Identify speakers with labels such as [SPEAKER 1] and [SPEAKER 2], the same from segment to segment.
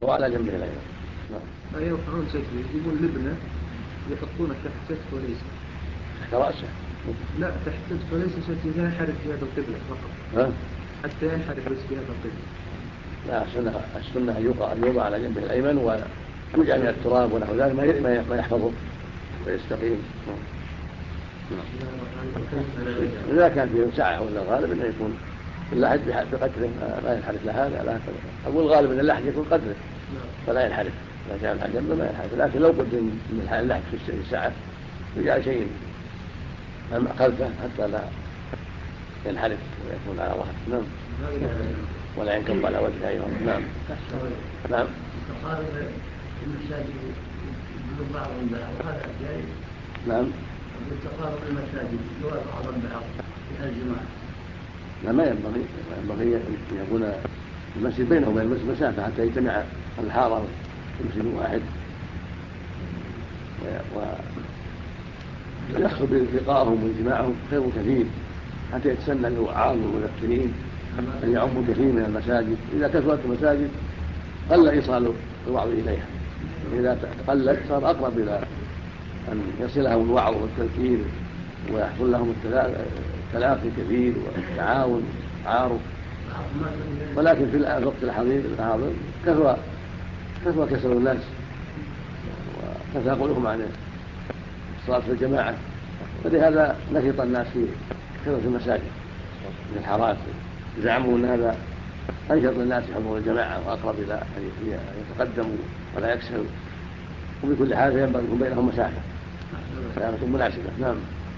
[SPEAKER 1] وعلى جنبه الأيمن.
[SPEAKER 2] نعم. يرفعون سجله يجيبون لبنة يحطونه تحت كتفه وليس
[SPEAKER 1] تحت رأسه.
[SPEAKER 2] لا تحت كتفه وليس حتى ينحرف جهة القبلة فقط. حتى ينحرف بس جهة القبلة.
[SPEAKER 1] لا، السنة أن يوضع على جنبه الأيمن ويوجع من التراب ونحو ذلك ما يحفظه ويستقيم. إذا كان فيه سعة ولا الغالب أنه يكون اللحد بقدره ما ينحرف لهذا لا هكذا. أقول الغالب أن اللحد يكون قدره فلا ينحرف، إذا كان على جنبه ما ينحرف، لكن لو قدر من اللحد في السعة يجعل شيء خلفه حتى لا ينحرف ويكون على ظهره. نعم. ولا ينكب على وجهه أيضا. نعم. نعم.
[SPEAKER 3] تقارب المساجد بعضهم بعض وهذا جائز.
[SPEAKER 1] نعم.
[SPEAKER 3] تقارب المساجد بعضهم بعض في الجماعة.
[SPEAKER 1] لا، ما ينبغي أن يكون المسجد بينه وبين المسجد مسافة حتى يجتمع الحارة مسجد واحد ويحصل بلقائهم واجتماعهم خير كثير حتى يتسنى الوعاظ والمذكرين أن يعموا كثير من المساجد. إذا كثرت المساجد قل إيصال الوعظ إليها، وإذا قلت صار أقرب إلى أن يصلهم الوعظ والتذكير ويحصل لهم التلاقي كثير والتعاون والتعارف. ولكن في الوقت الحاضر كثر كسر الناس وتثاقلهم عن الصلاة في الجماعة، فلهذا نشط الناس في كثرة المساجد من الحارات، زعموا أن هذا أنشط الناس حضور الجماعة وأقرب إلى أن يتقدموا ولا يكسلوا، وبكل حال ينبغي يكون بينهم مسافة مناسبة. نعم.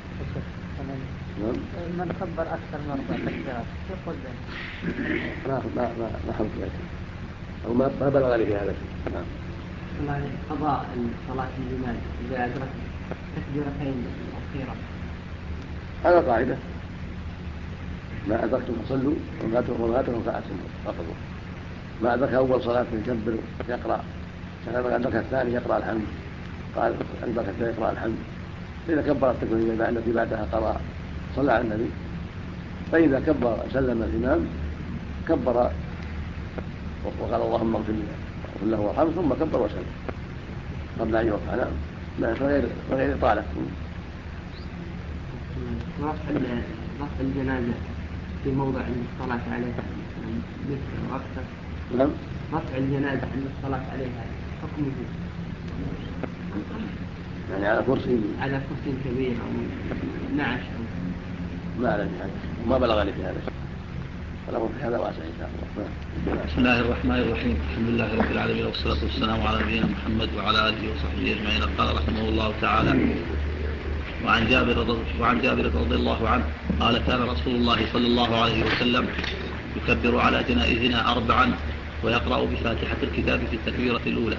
[SPEAKER 4] من كبر أكثر من 4 تكبيرات يقول
[SPEAKER 1] ذلك ما حمد ذلك أو ما بلغ لي في هذا الشيء. نعم.
[SPEAKER 4] قضاء صلاة الجنازة إذا أدرك تكبيرتين أخيرة
[SPEAKER 1] هذا قاعدة، ما أدركتم فصلوا وما فاتكم فأتموا فقدوا. ما أدرك أول صلاة يكبر يقرأ، ما أدرك الثاني يقرأ الحمد، قال أدرك الثاني يقرأ الحمد، فإذا كبر التكبير التي بعدها قرأ صلى على النبي، فإذا كبر سلم الإمام كبر وقال اللهم اغفر له وارحمه ثم كبر وسلم قبل أن يرفع. نعم. لا غير إطالة.
[SPEAKER 4] رفع الجنازة في موضع عند الصلاة عليها مثل وأكثر.
[SPEAKER 1] نعم.
[SPEAKER 4] رفع الجنازة عند الصلاة عليها حكمه
[SPEAKER 1] يعني على كرسي
[SPEAKER 4] كبير أو نعش
[SPEAKER 1] ما أعلم في هذا وما بلغ لي في هذا الشيء، فالأمر في هذا واسع إن شاء الله.
[SPEAKER 5] بسم الله الرحمن الرحيم. الحمد لله رب العالمين والصلاة والسلام على نبينا محمد وعلى آله وصحبه أجمعين. قال رحمه الله تعالى: وعن جابر رضي الله عنه قال: كان رسول الله صلى الله عليه وسلم يكبر على جنائزنا 4 ويقرأ بفاتحة الكتاب في التكبيرة الأولى.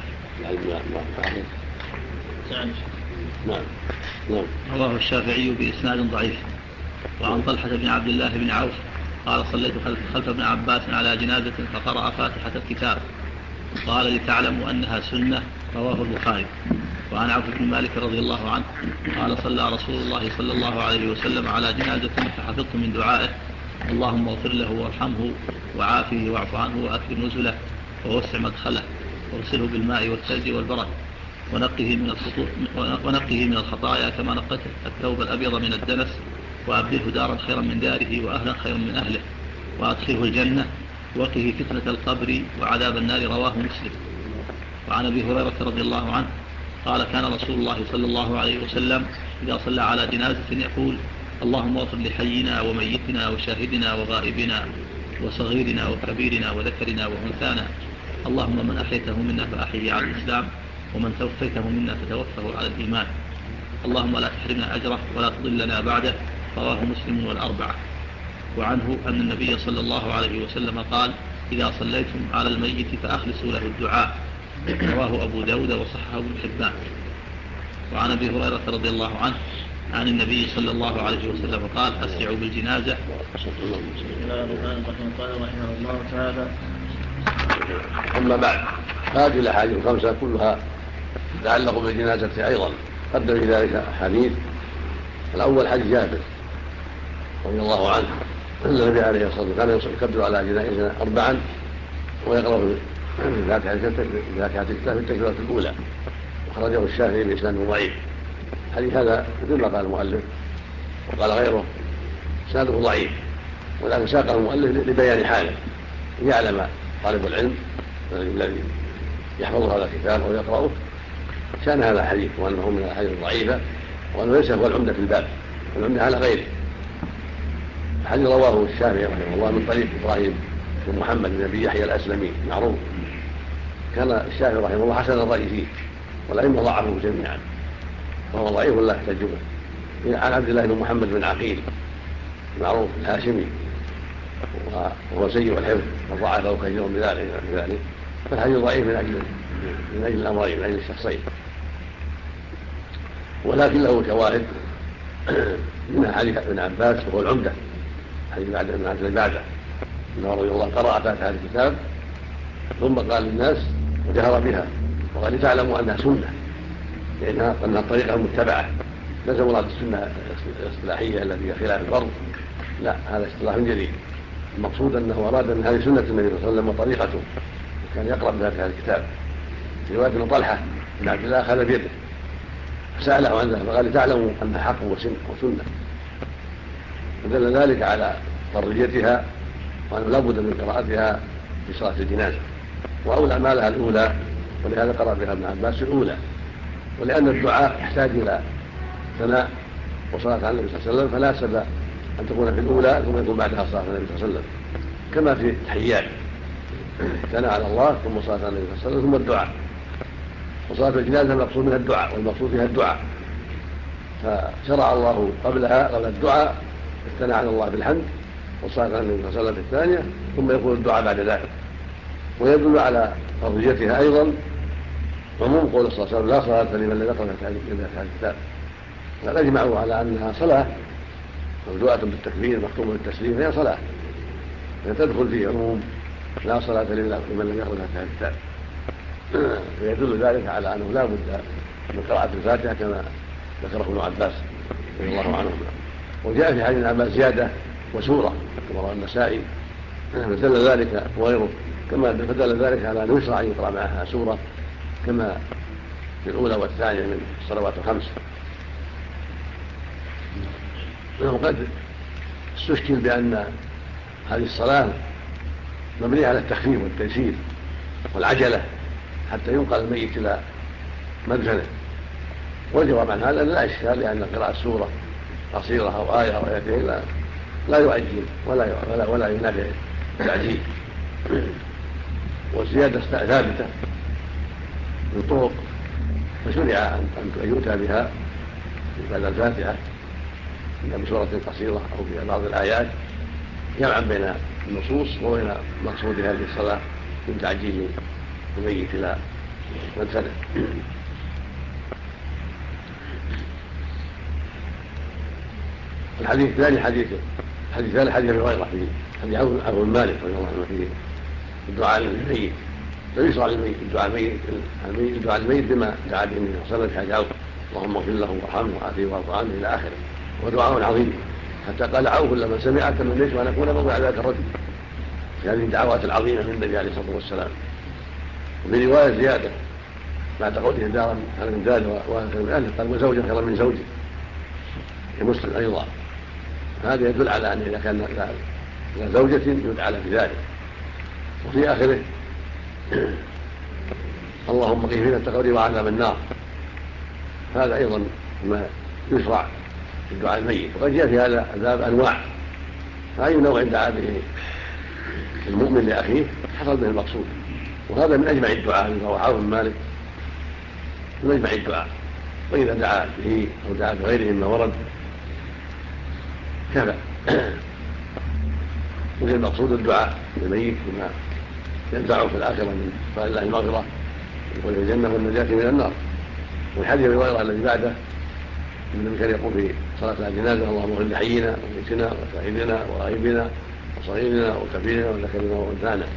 [SPEAKER 1] نعم.
[SPEAKER 5] رواه الشافعي بإسناد ضعيف. وعن طلحة بن عبد الله بن عوف قال: صليت خلف ابن عباس على جنازة فقرأ فاتحة الكتاب، قال: لتعلموا أنها سنة. رواه البخاري. وعن عوف بن مالك رضي الله عنه قال: صلى رسول الله صلى الله عليه وسلم على جنازة فحفظت من دعائه: اللهم اغفر له وارحمه وعافه واعف عنه وأكرم نزله ووسع مدخله وارسله بالماء والثلج والبرد ونقه من الخطايا كما نقت الثوب الأبيض من الدنس، وأبدله دارا خيرا من داره وأهلا خيرا من أهله، وأدخله الجنة وقه فتنة القبر وعذاب النار. رواه مسلم. وعن أبي هريرة رضي الله عنه قال: كان رسول الله صلى الله عليه وسلم إذا صلى على جنازة يقول: اللهم اغفر لحينا وميتنا وشاهدنا وغائبنا وصغيرنا وكبيرنا وذكرنا وأنثانا، اللهم من أحيته منا فأحيه على الإسلام ومن توفيته منا فتوفه على الإيمان، اللهم لا تحرمنا أجره ولا تضلنا بعده. رواه مسلم والأربعة. وعنه أن النبي صلى الله عليه وسلم قال: إذا صليتم على الميت فأخلصوا له الدعاء. رواه أبو داود وصححه ابن حبان. وعن أبي هريرة رضي الله عنه عن النبي صلى الله عليه وسلم قال: أسرعوا بالجنازة.
[SPEAKER 3] قال رحمه الله تعالى:
[SPEAKER 1] أما بعد، هذه الأحاديث الخمسة كلها تتعلق بالجنازة أيضا، قدم في ذلك أحاديث. الأول حديث جابر رضي الله عنه أن النبي عليه الصلاة والسلام كان يكبر على جنائزنا 4 ويقرأ فاتحة الكتاب في التكبيرة الأولى، وخرجه الشافعي بإسناد ضعيف. الحديث هذا مثل ما قال المؤلف وقال غيره إسناده ضعيف، ولكن ساقه المؤلف لبيان حاله ليعلم طالب العلم الذي يحفظ هذا الكتاب أو يقرأه شأن هذا الحديث، وأنه من الأحاديث الضعيفة، وأنه ليس هو العمدة في الباب، والعمدة على غيره. الحديث رواه الشافعي رحمه الله من طريق إبراهيم بن محمد بن أبي يحيى الأسلمي معروف، كان الشافعي رحمه الله حسن الرأي فيه، والأئمة ضعفوه جميعا، فهو ضعيف ولا يحتج به. عن عبد الله بن محمد بن عقيل معروف الهاشمي، وهو سيء الحفظ وضعفه كثير بذلك، فالحديث ضعيف من أجل الأمرين، من أجل الشخصين، ولكن له شواهد من حديث ابن عباس وهو العمدة، حديث ابن عباس بعده أنه رضي الله قرأ فاتحة الكتاب ثم قال للناس وجهر بها وقال لتعلموا أنها سنة، لأنها الطريقة المتبعة، ليس مراد السنة الاصطلاحية التي هي خلاف الفرض، لا، هذا اصطلاح جديد. المقصود أنه أراد أن هذه سنة النبي صلى الله عليه وسلم وطريقته، وكان يقرأ بفاتحة الكتاب. في رواية أن طلحة بن عبد الله أخذ بيده فسأله عن ذلك فقال لتعلموا أنها حق وسنة، فدل ذلك على فرضيتها وأنه لا بد من قراءتها في صلاة الجنازة، وأولى ما لها الأولى، ولهذا قرأ بها ابن عباس الأولى، ولأن الدعاء يحتاج إلى ثناء وصلاة على النبي صلى الله عليه وسلم، فناسب أن تكون في الأولى ثم يكون بعدها صلاة على النبي صلى الله عليه وسلم، كما في التحيات ثناء على الله ثم صلاة على النبي صلى الله عليه وسلم ثم الدعاء. وصلاة الجنازة المقصود منها الدعاء، والمقصود فيها الدعاء، فشرع الله قبلها قبل الدعاء الثناء على الله بالحمد والصلاة على النبي صلى الله عليه وسلم في الثانية، ثم يكون الدعاء بعد ذلك. ويدل على فرضيتها أيضا عموم قول صلى الله عليه وسلم لا صلاة لمن لم يقرأ فاتحة الكتاب، وقد أجمعوا على أنها صلاة مبدوءة بالتكبير مختومة بالتسليم، فهي صلاة، فتدخل في عموم لا صلاة لمن لم يقرأ فاتحة الكتاب. فيدل ذلك على أنه لا بد من قراءة الفاتحة كما ذكره ابن عباس رضي الله عنهما. وجاء في حديث ابن عباس زيادة وسورة كما رواه النسائي، فدل ذلك وغيره فدل ذلك على أنه يشرع أن يقرأ معها سورة كما في الأولى والثانية من الصلوات الخمس. وقد استشكل بأن هذه الصلاة مبنية على التخفيف والتيسير والعجلة حتى ينقل الميت إلى مدفنه، والجواب عن هذا لا إشكال، لأن قراءة سورة قصيرة أو آية أو آيتين لا يعجل ولا ينافع التعجيل. والزيادة ثابتة من طرق، فشرع أن يؤتى بها بعد الفاتحة بسورة قصيرة أو ببعض الآيات جمعا بين النصوص وبين مقصود هذه الصلاة من تعجيل الميت إلى مدفنه. الحديث الثاني حديث أبي هريرة في حديث عوف بن مالك رضي الله عنه في الدعاء للميت، فيشرع الدعاء للميت بما دعا به النبي صلى الله عليه وسلم في حديث عوف اللهم اغفر له وارحمه وعافه واعف عنه إلى آخره، ودعاء عظيم حتى قال عوف لما سمع تمنيت أن أكون موضع ذاك الرجل في هذه الدعوات العظيمة من النبي عليه الصلاة والسلام. وفي رواية زيادة بعد قوله دارا خيرا من داره وأهلا خيرا من أهله قال وزوجا خيرا من زوجه، في مسلم أيضا. هذا يدل على أن إذا كان لا زوجة يدعى له بذلك. وفي آخره اللهم قه فتنة القبر وعذاب النار، هذا أيضا ما يشرع في الدعاء الميت. وقد جاء في هذا الباب أنواع، فأي نوع دعا به المؤمن لأخيه حصل به المقصود، وهذا من أجمع الدعاء من رواه عوف بن مالك من أجمع الدعاء. وإذا دعا به أو دعا بغيره مما ورد كفى. وفي المقصود الدعاء للميت بما ينفعه في الآخرة من سؤال الله المغفرة ودخول الجنة والنجاة من النار. والحديث أبي هريرة الذي بعده النبي كان يقول في صلاة الجنازة اللهم اغفر لحينا وميتنا وشاهدنا وغائبنا وصغيرنا وكبيرنا وذكرنا وانثانا.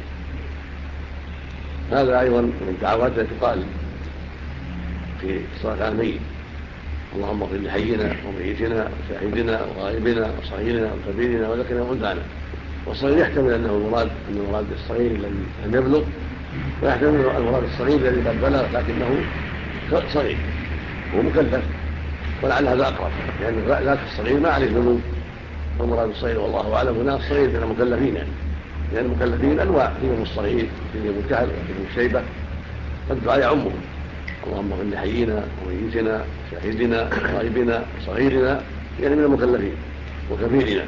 [SPEAKER 1] هذا أيضا من الدعوات التي تقال في الصلاة على الميت اللهم اغفر لحينا وميتنا وشاهدنا وغائبنا وصغيرنا وكبيرنا وذكرنا وانثانا. والصغير يحتمل أنه المراد بالصغير الذي لم يبلغ ويحتمل المراد الصغير الذي قد بلغ لكنه صغير هو مكلف، ولعل هذا أقرب لأن ذاك الصغير ما عليه ذنوب، والمراد الصغير والله أعلم هنا الصغير من المكلفين يعني، لأن المكلفين أنواع، فيهم الصغير فيهم الجهل فيهم الشيبة، فالدعاء يعمهم. اللهم اغفر لحينا وميتنا شاهدنا وغائبنا وصغيرنا يعني من المكلفين وكبيرنا.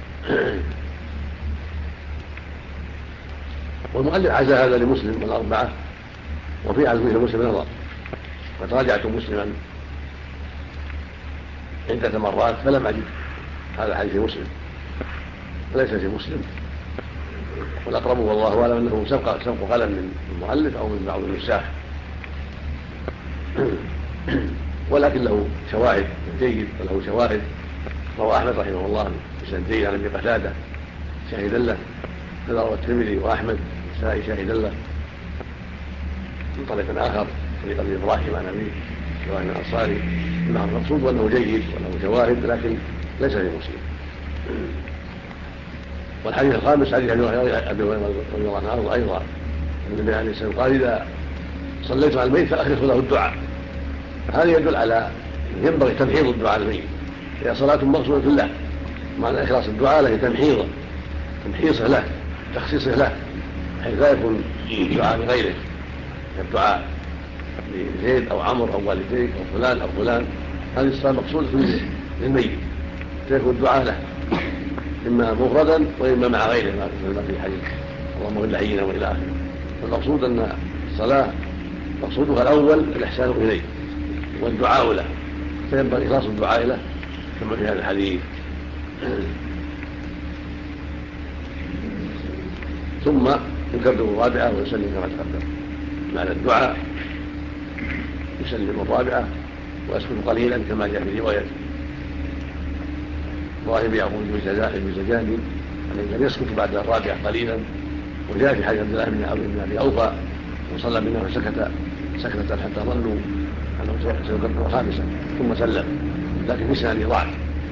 [SPEAKER 1] والمؤلف عزى هذا لمسلم والأربعة، وفي عزوه لمسلم نظر، فتراجعت مسلما عدة مرات فلم أجد هذا الحديث في مسلم وليس في مسلم، والأقرب والله أعلم أنه سبق قلم من المؤلف أو من بعض النساخ، ولكن له شواهد جيد وله شواهد. روى أحمد رحمه الله بسند جيد عن أبي قتادة شاهدا له، كذا روى الترمذي وأحمد والنسائي شاهدا له من طريق آخر طريق أبي إبراهيم عن أبي إبراهيم الأنصاري. المقصود أنه جيد وله شواهد لكن ليس في مسلم. والحديث الخامس حديث أبي هريرة رضي الله عنه أيضا النبي عليه الصلاة والسلام قال إذا صليت على الميت فأخلصوا له الدعاء. هذا يدل على ينبغي تمحيض الدعاء الميت، هي صلاة مقصودة له، معنى إخلاص الدعاء له تمحيصه له تخصيصه له، حيث لا يكون الدعاء لغيره كالدعاء لزيد أو عمرو أو والديك أو فلان أو فلان. هذه الصلاة مقصودة للميت، فيكون الدعاء له إما مفردا وإما مع غيره ما في حديث اللهم اغفر لحينا وإلى آخره. والمقصود أن الصلاة مقصودها الأول الإحسان إليه والدعاء له، فينبغي إخلاص الدعاء له كما في هذا الحديث. ثم يكبر الرابعة ويسلم كما تقدم، معنى الدعاء يسلم الرابعة ويسكت قليلا كما جاء في رواية ابراهيم يعقوب الزجاجي أنه كان يسكت بعد الرابعة قليلا، وجاء في حديث عبد الله بن أبي أوفى وصلى بنا فسكت سكتة حتى ظنوا أنه سيكبر خامسا ثم سلم، لكن في إسناده ضعف،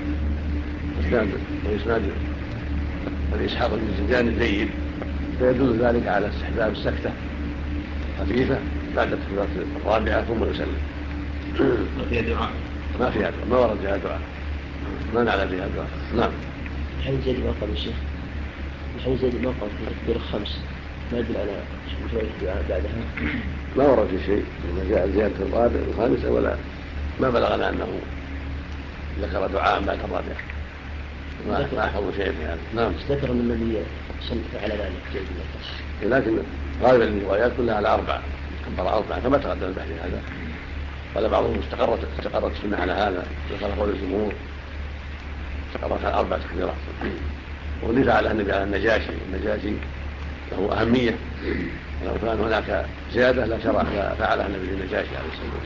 [SPEAKER 1] وإسناد أبي إسحاق بن الزجاجي جيد، فيدل ذلك على استحباب السكتة خفيفة بعد التكبيرة الرابعة ثم يسلم.
[SPEAKER 5] ما فيها دعاء؟
[SPEAKER 1] ما فيها دعاء، ما ورد فيها دعاء، ما نعلم فيها دعاء. نعم.
[SPEAKER 6] الحين زيد ما قال الشيخ، الحين زيد ما قال في التكبير الخمس ما يدل على مشروع الدعاء بعدها؟
[SPEAKER 1] ما ورد في شيء لما جاء زيادة الرابع والخامسة ولا ما بلغنا أنه ذكر دعاء بعد الرابع، ما أحفظ شيء في هذا. نعم.
[SPEAKER 6] ذكر من النبي صلى على ذلك زيد الله،
[SPEAKER 1] لكن غالبا الروايات كلها على أربعة، كبر أربعة كما تقدم البحث هذا. قال بعضهم استقرت السنة على هذا، ذكر قول الجمهور استقرت على 4 تكبيرات، واللي فعله النبي على النجاشي له أهمية، ولو كان هناك زيادة لا فعلها النبي للنجاشي عليه الصلاة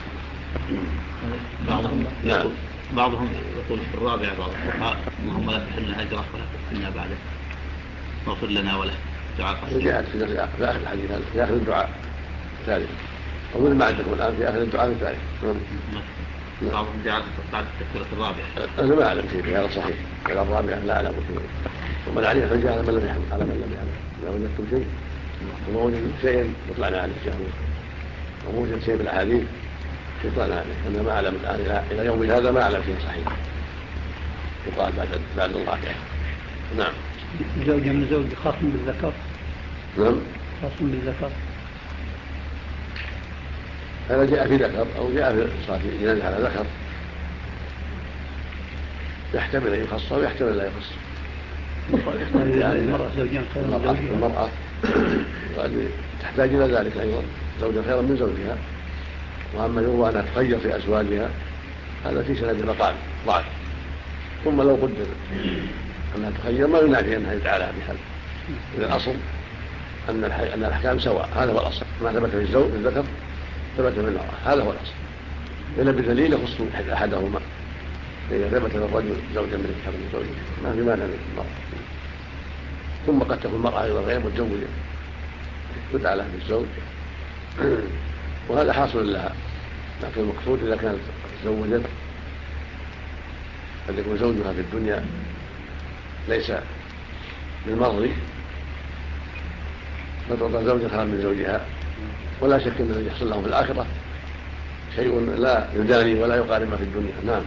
[SPEAKER 1] والسلام.
[SPEAKER 5] بعضهم يقول في الرابع بعض الفقهاء اللهم لا تحرمنا أجره ولا تفتنا بعده واغفر لنا وله دعاء قصير.
[SPEAKER 1] جاءت في آخر الحديث هذا في آخر الدعاء الثالث، أو مثل ما عندكم الآن في آخر الدعاء الثالث.
[SPEAKER 5] بعضهم جعل بعد التكبيرة الرابعة.
[SPEAKER 1] أنا ما أعلم شيء في هذا صحيح، على الرابعة لا أعلم شيء، ومن عليه حجة على من لم يعلم. إذا وجدتم شيء وما وجدتم شيئا يطلعنا عليه إن شاء الله، وموجد شيء في الأحاديث يطلعنا عليه. أنا ما أعلم الآن إلى يوم هذا ما أعلم شيء صحيح يقال بعد الرابعة. نعم.
[SPEAKER 2] زوجة من زوج خاصم بالذكر.
[SPEAKER 1] نعم.
[SPEAKER 2] خاصم بالذكر.
[SPEAKER 1] هذا جاء في ذكر أو جاء في صلاة جنازة على ذكر، يحتمل أن يخص ويحتمل لا يخص.
[SPEAKER 2] المرأة زوجين خير من زوجها.
[SPEAKER 1] المرأة قد تحتاج إلى ذلك أيضا، زوجها خيرا من زوجها. وأما يروى أنها تخير في أزواجها هذا في سند مقال ضعف. ثم لو قدر أنها تخير ما ينافي أنها يدعى لها بحل، إذا الأصل أن الأحكام سواء، هذا هو الأصل. ما ثبت في الزوج الذكر ثبت في المرأة، هذا هو الأصل، إلا بدليل يخص أحدهما. إذا ثبت للرجل زوجا من أكثر من زوجه ما في مانع للمرأة. ثم قد تكون المرأة أيضا غير متزوجة تدعى لها بالزوج وهذا حاصل لها، لكن المقصود إذا كانت تزوجت قد يكون زوجها في الدنيا ليس بالمرضي فتعطى زوجة خيرا من زوجها، ولا شك أن الذي يحصل لهم في الآخرة شيء لا يداني ولا يقارن ما في الدنيا. نعم.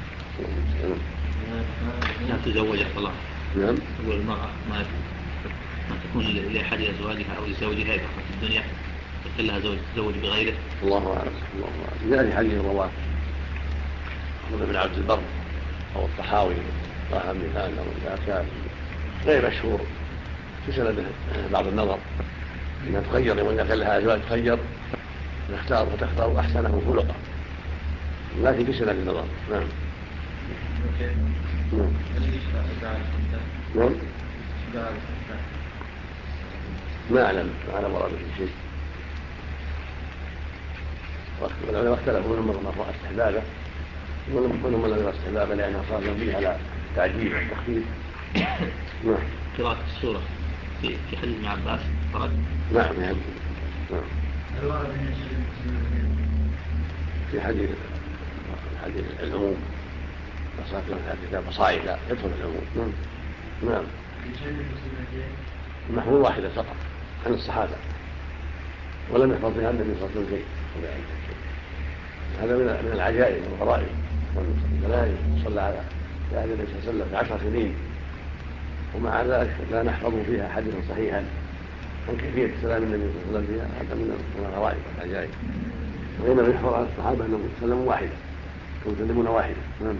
[SPEAKER 5] نعم. تزوج الله.
[SPEAKER 1] نعم.
[SPEAKER 5] تقول المرأة ما تكون لأحد أزواجها أو لزوجها في الدنيا يقول لها تزوج بغيره.
[SPEAKER 1] الله أعلم. الله أعلم. يعني حديث رواه ابن عبد البر أو الطحاوي طه بن هذا أو كان غير مشهور في سنده بعض النظر انها تخير يوم كان لها ازواج تخير تختار وتختار احسنه خلقا، لكن في سنه النظر. نعم. نعم. ما اعلم ورد في شيء، والعلماء اختلفوا من راى استحبابه ومنهم من يرى استحبابه لانها صار به على التعجيل والتخفيف. نعم.
[SPEAKER 5] قراءة السورة في حديث ابن عباس فرد.
[SPEAKER 1] نعم. في حديث العموم وصارت كتاب بصائر لا يدخل العموم. نعم. المحفوظ واحدة فقط عن الصحابة، ولم يحفظ بها النبي صلى الله عليه وسلم شيء. هذا من العجائب والغرائب والدلائل. صلى على عهد النبي صلى الله عليه وسلم 10 سنين ومع ذلك لا نحفظ فيها حديثا صحيحا عن كيفية سلام النبي صلى الله عليه وسلم فيها. هذا من الغرائب والعجائب. وإنما يحفظ عن الصحابة أنهم سلموا واحدة ويسلمون واحدة.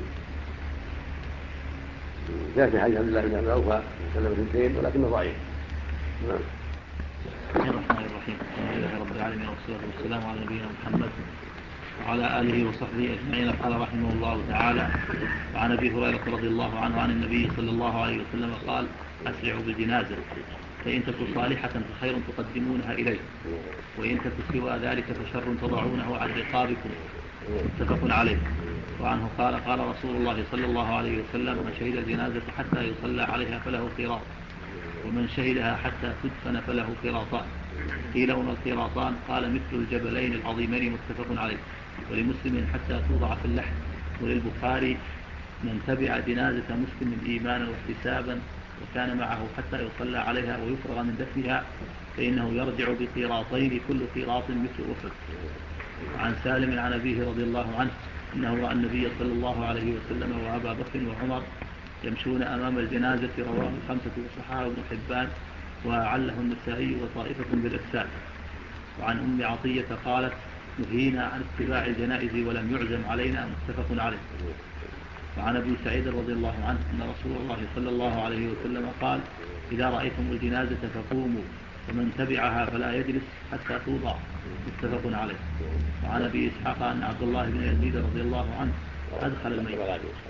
[SPEAKER 1] جاء في حديث عبد الله بن أبي أوفى سلم اثنتين ولكنه ضعيف.
[SPEAKER 5] بسم الله الرحمن الرحيم. الحمد لله رب العالمين والصلاة والسلام على نبينا محمد وعلى آله وصحبه أجمعين. قال رحمه الله تعالى: وعن أبي هريرة رضي الله عنه عن النبي صلى الله عليه وسلم قال: أسرعوا بالجنازة فإن تك صالحة فخير تقدمونها إليه، وإن تك سوى ذلك فشر تضعونه عن رقابكم. متفق عليه. وعنه قال: قال رسول الله صلى الله عليه وسلم: من شهد الجنازة حتى يصلى عليها فله قيراط، ومن شهدها حتى تدفن فله قيراطان. قيل: وما القيراطان؟ قال: مثل الجبلين العظيمين. متفق عليه. ولمسلم: حتى توضع في اللحد. وللبخاري: من تبع جنازة مسلم إيمانا واحتسابا وكان معه حتى يصلى عليها ويفرغ من دفنها فإنه يرجع بقيراطين كل قيراط مثل أحد. وعن سالم عن أبيه رضي الله عنه أنه رأى النبي صلى الله عليه وسلم وأبا بكر وعمر يمشون أمام الجنازة. رواه الخمسة وصححه ابن حبان وأعله النسائي وطائفة بالإرسال. وعن أم عطية قالت: نهينا عن اتباع الجنائز ولم يعزم علينا. متفق عليه. وعن أبي سعيد رضي الله عنه أن رسول الله صلى الله عليه وسلم قال: إذا رأيتم الجنازة فقوموا، ومن تبعها فلا يجلس حتى توضع. متفق عليه. وعن أبي إسحاق أن عبد الله بن يزيد رضي الله عنه أدخل الميت.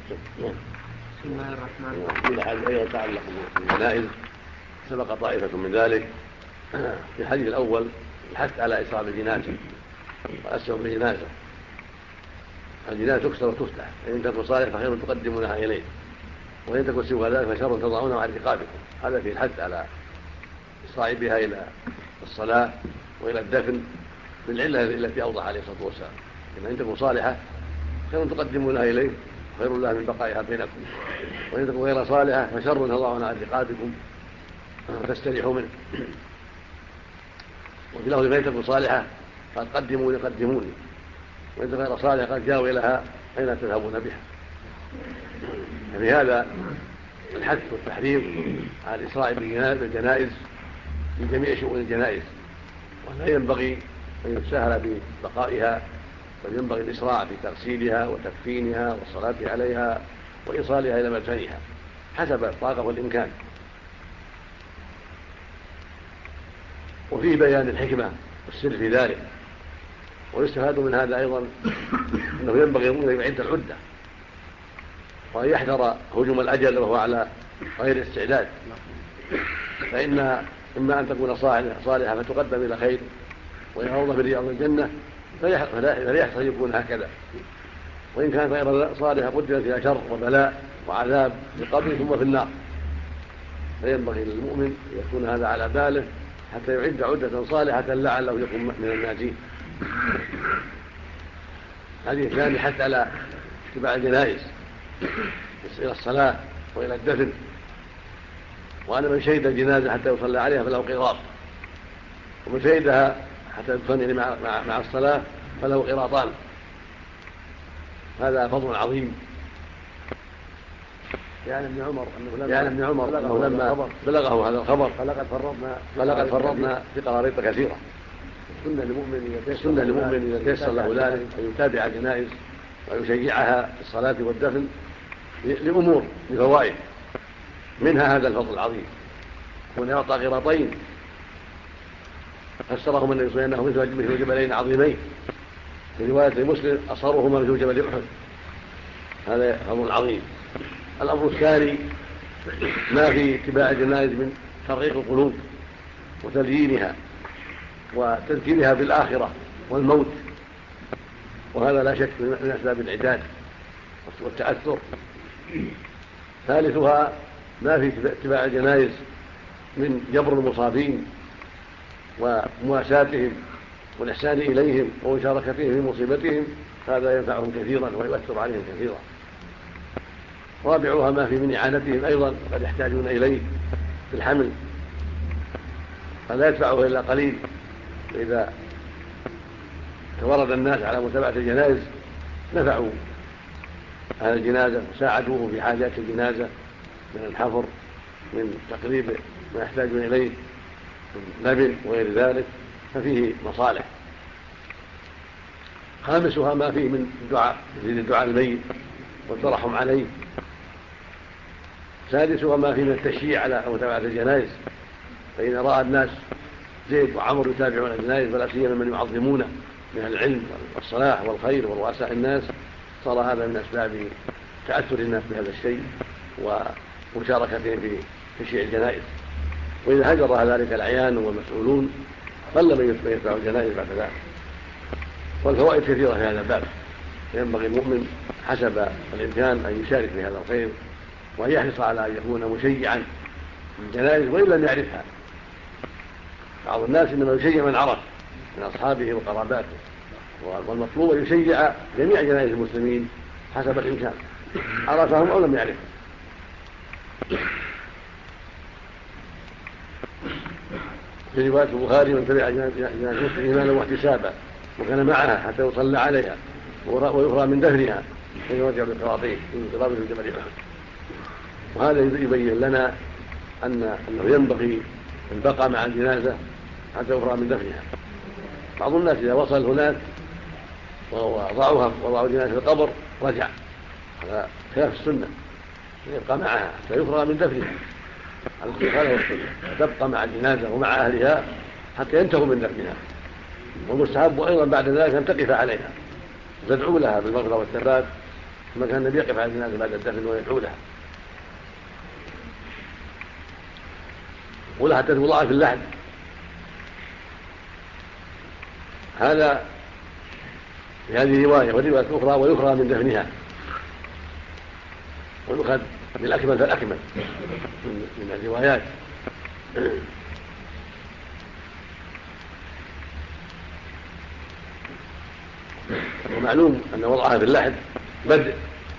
[SPEAKER 4] بسم الله الرحمن الرحيم.
[SPEAKER 1] أيضا يتعلق بالجنائز سبق طائفة من ذلك في الحديث الأول الحث على إسراع الجنازة وأسرع بالجنازة. الجنازة تكسر وتفتح، فإن تكن صالح فخير تقدمونها إليه، وإن تكن سوى ذلك فشر تضعونها عن رقابكم. هذا فيه الحث على إسراع بها إلى الصلاة وإلى الدفن بالعلة التي أوضح عليه الصلاة والسلام. إن تكن صالحة خير تقدمونها إليه خير الله من بقائها بينكم، وإن تكن غير صالحة فشر تضعونها عن رقابكم فتستريحوا منه. وفي لفظ فإن تكن صالحة قد قدموني، وإن غير صالحة قد جاءوا إليها أين تذهبون بها. ففي هذا الحث والتحريض على الإسراع بالجنائز في جميع شؤون الجنائز، ولا ينبغي أن يتساهل ببقائها، بل ينبغي الإسراع في تغسيلها وتكفينها والصلاة عليها وإيصالها إلى مدفنها حسب الطاقة والإمكان. وفيه بيان الحكمة والسر في ذلك. ويستفاد من هذا أيضا أنه ينبغي أن يعد العدة وأن يحذر هجوم الأجل وهو على غير استعداد، فإن إما أن تكون صالحة فتقدم إلى خير وإن روضة برياض الجنة فليحصل يكون هكذا، وإن كانت غير صالحة قدمت إلى شر وبلاء وعذاب في القبر ثم في النار. فينبغي للمؤمن أن يكون هذا على باله حتى يعد عدة صالحة لعله يكون من الناجين. هذه الثانية حتى على اتباع الجنائز إلى الصلاة وإلى الدفن. وأنا من شهد الجنازة حتى يصلى عليها فله قيراط، ومن شهدها حتى يدفن مع الصلاة فله قراطان. هذا فضل عظيم.
[SPEAKER 3] يعني ابن عمر
[SPEAKER 1] أنه لما بلغه هذا الخبر فلقد فرطنا في قراريط كثيرة. السنة للمؤمن إذا تيسر له ذلك أن يتابع الجنائز ويشجعها في الصلاة والدفن لأمور لفوائد، منها هذا الفضل العظيم، وأن يعطى قراطين فسرهما النبي صلى الله عليه وسلم مثل جبلين عظيمين، في رواية مسلم أصغرهما مثل جبل أحد. هذا فضل عظيم. الأمر الثاني ما في اتباع الجنائز من ترقيق القلوب وتزيينها وتذكيرها بالآخرة والموت، وهذا لا شك من أسباب العداد والتأثر. ثالثها ما في اتباع الجنائز من جبر المصابين ومواساتهم والإحسان إليهم ومشاركتهم في مصيبتهم، هذا ينفعهم كثيرا ويؤثر عليهم كثيرا. رابعها ما في من إعانتهم أيضا قد يحتاجون إليه في الحمل، فلا يدفعه إلا قليل. إذا تورد الناس على متابعة الجنائز نفعوا أهل الجنازة وساعدوه في حاجات الجنازة من الحفر، من تقريب ما يحتاجون إليه من لبن وغير ذلك، ففيه مصالح. خامسها ما فيه من الدعاء، يزيد الدعاء الميت والترحم عليه. سادسها ما فيه من التشجيع على متابعة الجنائز، فإن رأى الناس زيد وعمر يتابعون الجنائز ولا سيما من يعظمونه من العلم والصلاح والخير ورؤساء الناس، صار هذا من أسباب تأثر الناس بهذا الشيء ومشاركتهم في تشييع الجنائز. وإذا هجر ذلك الأعيان والمسؤولون قل من يتبع الجنائز بعد ذلك. والفوائد كثيرة في هذا الباب، فينبغي المؤمن حسب الإمكان أن يشارك في هذا الخير وأن يحرص على أن يكون مشيعا للجنائز وإن لم يعرفها. بعض الناس إنما يشيع من عرف من أصحابه وقراباته، والمطلوب أن يشيع جميع جنائز المسلمين حسب الإمكان، عرفهم أو لم يعرفهم. في رواية البخاري: من تبع جنازة مسلم إيمانا واحتسابا وكان معها حتى يصلى عليها ويخرى من دفنها فيرجع بقراطين من قرابة جبل أحد. وهذا يبين لنا أنه ينبغي البقاء مع الجنازة حتى يخرى من دفنها. بعض الناس إذا وصل هناك وضعوا الجنازة في القبر رجع، هذا خلاف السنة، يبقى معها حتى يخرى من دفنها على الخلاف والسنة، تبقى مع الجنازة ومع أهلها حتى ينتهوا من دفنها. والمستحب أيضا بعد ذلك أن تقف عليها وتدعو لها بالمغفرة والثبات، كما كان النبي يقف على الجنازة بعد الدفن ويدعو لها. ولا حتى توضع في اللحد، هذا في هذه رواية. والرواية الأخرى: ويخرى من دفنها، ويؤخذ بالأكمل فالأكمل من الروايات. ومعلوم أن وضعها في اللحد بدء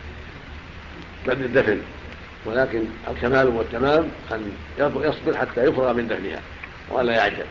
[SPEAKER 1] الدفن، ولكن الكمال والتمام أن يصبر حتى يفرغ من دفنها ولا يعجل.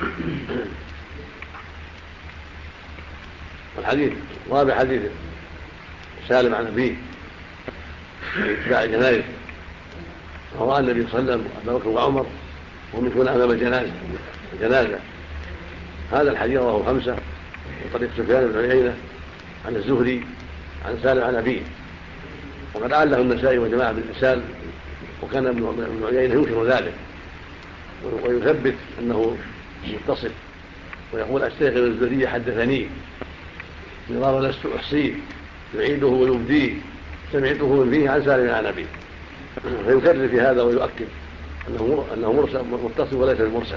[SPEAKER 1] والحديث رابع حديث سالم عن أبيه في اتباع الجنائز، ورأى النبي صلى الله عليه وسلم أبا بكر وعمر وهم يكون أمام الجنازة. هذا الحديث رواه خمسة من طريق سفيان بن عيينة عن الزهري عن سالم عن أبيه، وقد أعله النسائي وجماعة بالإرسال، وكان ابن عيينة ينكر ذلك ويثبت أنه متصل، ويقول: أستيقظ الزهري حدثني مرارا لست أحصيه يعيده ويبديه سمعته من فيه عن سالم عن أبيه، فيكرر في هذا ويؤكد أنه مرسل متصل وليس المرسل.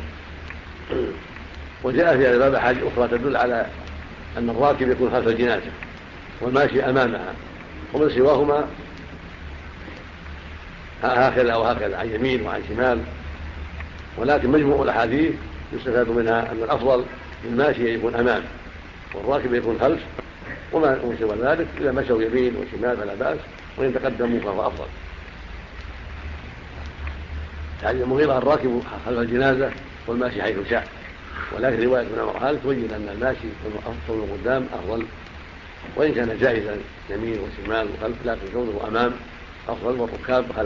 [SPEAKER 1] وجاء في هذا الباب أحاديث أخرى تدل على أن الراكب يكون خلف الجنازة والماشي أمامها، ومن سواهما هكذا وهكذا عن يمين وعن شمال. ولكن مجموع الأحاديث يستفاد منها أن الأفضل للماشي يكون أمام والراكب يكون خلف، وما سوى ذلك إذا مشوا يمين وشمال فلا بأس، وإن تقدموا فهو أفضل. يعني المغيرة: الراكب خلف الجنازة والماشي حيث شاء. ولكن رواية ابن عمر هذا تبين أن الماشي كونه قدام أفضل، وإن كان جائزا يمين وشمال وخلف، لكن كونه أمام أفضل والركاب خلف.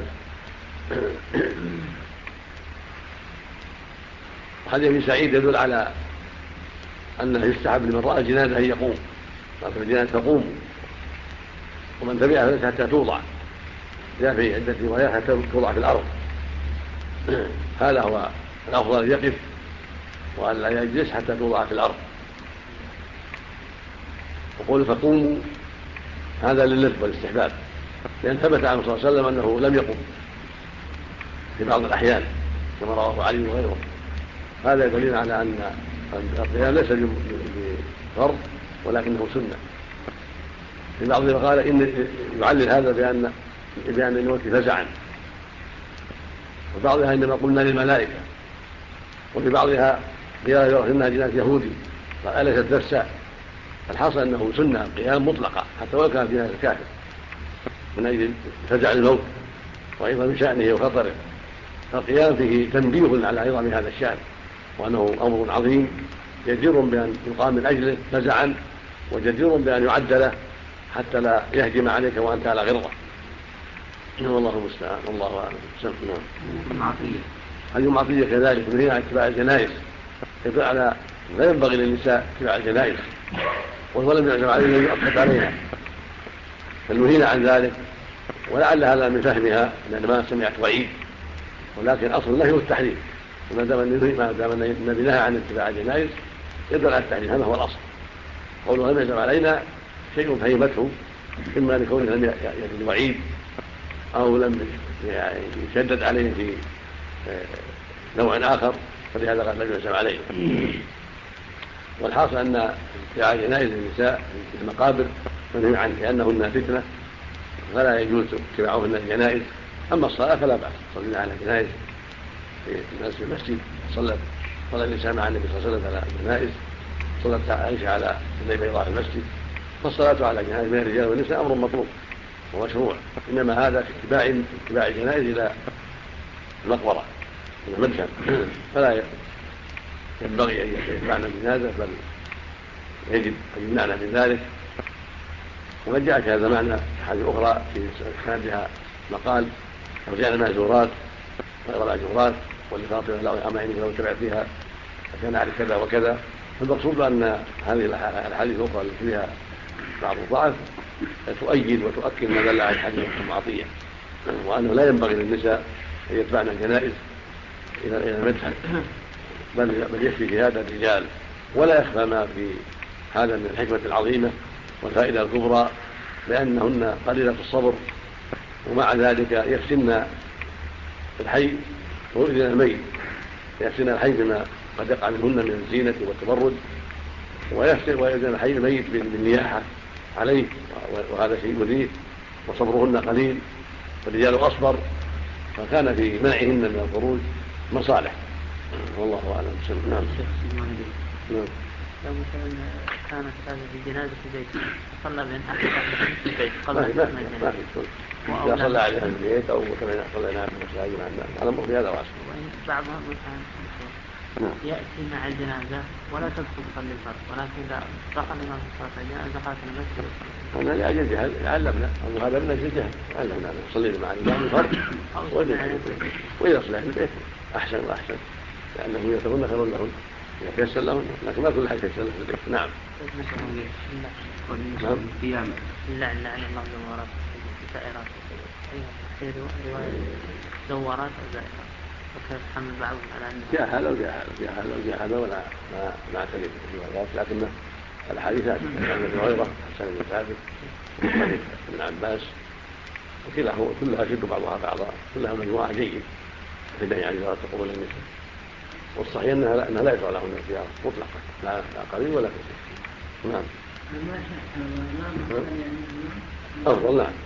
[SPEAKER 1] وحديث ابن سعيد يدل على أنه يستحب لمن رأى الجنازة أن يقوم، لكن الجنازة تقوم ومن تبعها حتى توضع، جاء في عدة روايات حتى توضع في الأرض. هذا هو الأفضل أن يقف وأن لا يجلس حتى توضع في الأرض. وقول فقوموا هذا للندب والاستحباب، لأن ثبت عنه صلى الله عليه وسلم أنه لم يقم في بعض الأحيان كما رواه علي وغيره. هذا يدل على أن القيام ليس بفرض ولكنه سنة. في بعضهم قال إن يعلل هذا بأن الموت فزعا، وبعضها إنما قلنا للملائكة، وفي بعضها قيل إنها جنازة يهودي قال أليست نفسا. الحاصل أنه سنة القيام مطلقة حتى ولو كان جنازة كافر من أجل فزع الموت وأيضا من شأنه وخطره. فالقيام فيه تنبيه على عظم هذا الشأن وأنه أمر عظيم جدير بأن يقام من أجله فزعا، وجدير بأن يعد له حتى لا يهجم عليك وأنت على غرضه. والله المستعان، والله أعلم. هذه معطية كذلك نهينا عن اتباع الجنائز، يدل على لا ينبغي للنساء اتباع الجنائز، ولم يعزم علينا أن يؤكد عليها، فنهينا عن ذلك. ولعل هذا من فهمها لأن ما سمعت وعيد، ولكن أصل النهي والتحريم، وما دام النبي نهى عن اتباع الجنائز يدل على التحريم، هذا هو الأصل. قوله لم يعزم علينا شيء فهمته إما لكونه لم يجد الوعيد أو لم يشدد عليه في نوع آخر، فلهذا قال لم يعزم علينا. والحاصل أن اتباع جنائز النساء في المقابر منهي عنه لأنهن فتنة، فلا يجوز اتباعهن الجنائز. أما الصلاة فلا بأس، صلينا على الجنائز في المسجد، صلى النساء مع النبي صلى الله عليه وسلم على الجنائز، صلت عائشة على يدي بيضاء في المسجد. فالصلاة على الجنائز بين الرجال والنساء أمر مطلوب ومشروع، إنما هذا في اتباع الجنائز إلى المقبرة إلى المدفن، فلا ينبغي أن يتبعنا الجنازة، بل يجب أن يمنعنا من ذلك. وقد جاء في هذا معنى حاجة أخرى في إسنادها مقال رجعنا مأجورات غير مأجورات، واللفاطمة لا أما إنك لو تبعت فيها فكان على كذا وكذا. فالمقصود أن هذه الحديث الأخرى التي فيها بعض الضعف تؤيد وتؤكد ما دل على حديث أم عطية، وأنه لا ينبغي للنساء أن يتبعن الجنائز إلى المدفن، بل يكفي في هذا الرجال. ولا يخفى ما في هذا من الحكمة العظيمة والفائدة الكبرى، لأنهن قليلة الصبر، ومع ذلك يفتن الحي ويؤذن الميت، يفتن الحي بما قد يقع منهن من الزينة والتبرج، ويؤذن الحي الميت بالنياحة عليه، وهذا شيء يؤذيه، وصبرهن قليل والرجال أصبر، فكان في منعهن من الخروج مصالح، والله أعلم. نعم.
[SPEAKER 4] لو مثلا كانت هذه الجنازة في بيت صلى بين أحد في البيت قبل
[SPEAKER 1] ما في إذا صلى عليها في البيت أو كما صلينا في المساجد مع الناس على مر هذا واسع.
[SPEAKER 4] بعضهم مثلا يأتي مع الجنازة ولا تدخل تصلي الفرض، ولكن إذا دخل الإمام في صلاة الجنازة خرج من المسجد.
[SPEAKER 1] أنا لأجل جهل علمنا أو هذا من أجل جهل علمنا نصلي مع الإمام الفرض وإذا صلى في البيت أحسن وأحسن، لأنه يترون خير لهن إذا تيسر لهن، لكن ما كل حاجة تيسر له في البيت. نعم.
[SPEAKER 4] القيام لا الله زوارات زائرات، رواية زوارات وزائرات، وكيف حمل بعضهم على أنه
[SPEAKER 1] جاء هذا ولا ما اعترف بالروايات، لكن الحديثات عن أبي هريرة حسن بن ثابت بن عباس كلها شد بعضها بعضا، كلها مجموعة جيد في النهي عن زيارة قبور النساء، والصحيح أنها لا يشرع لهن الزيارة مطلقا، لا قليل ولا كثير. نعم. أفضل. نعم.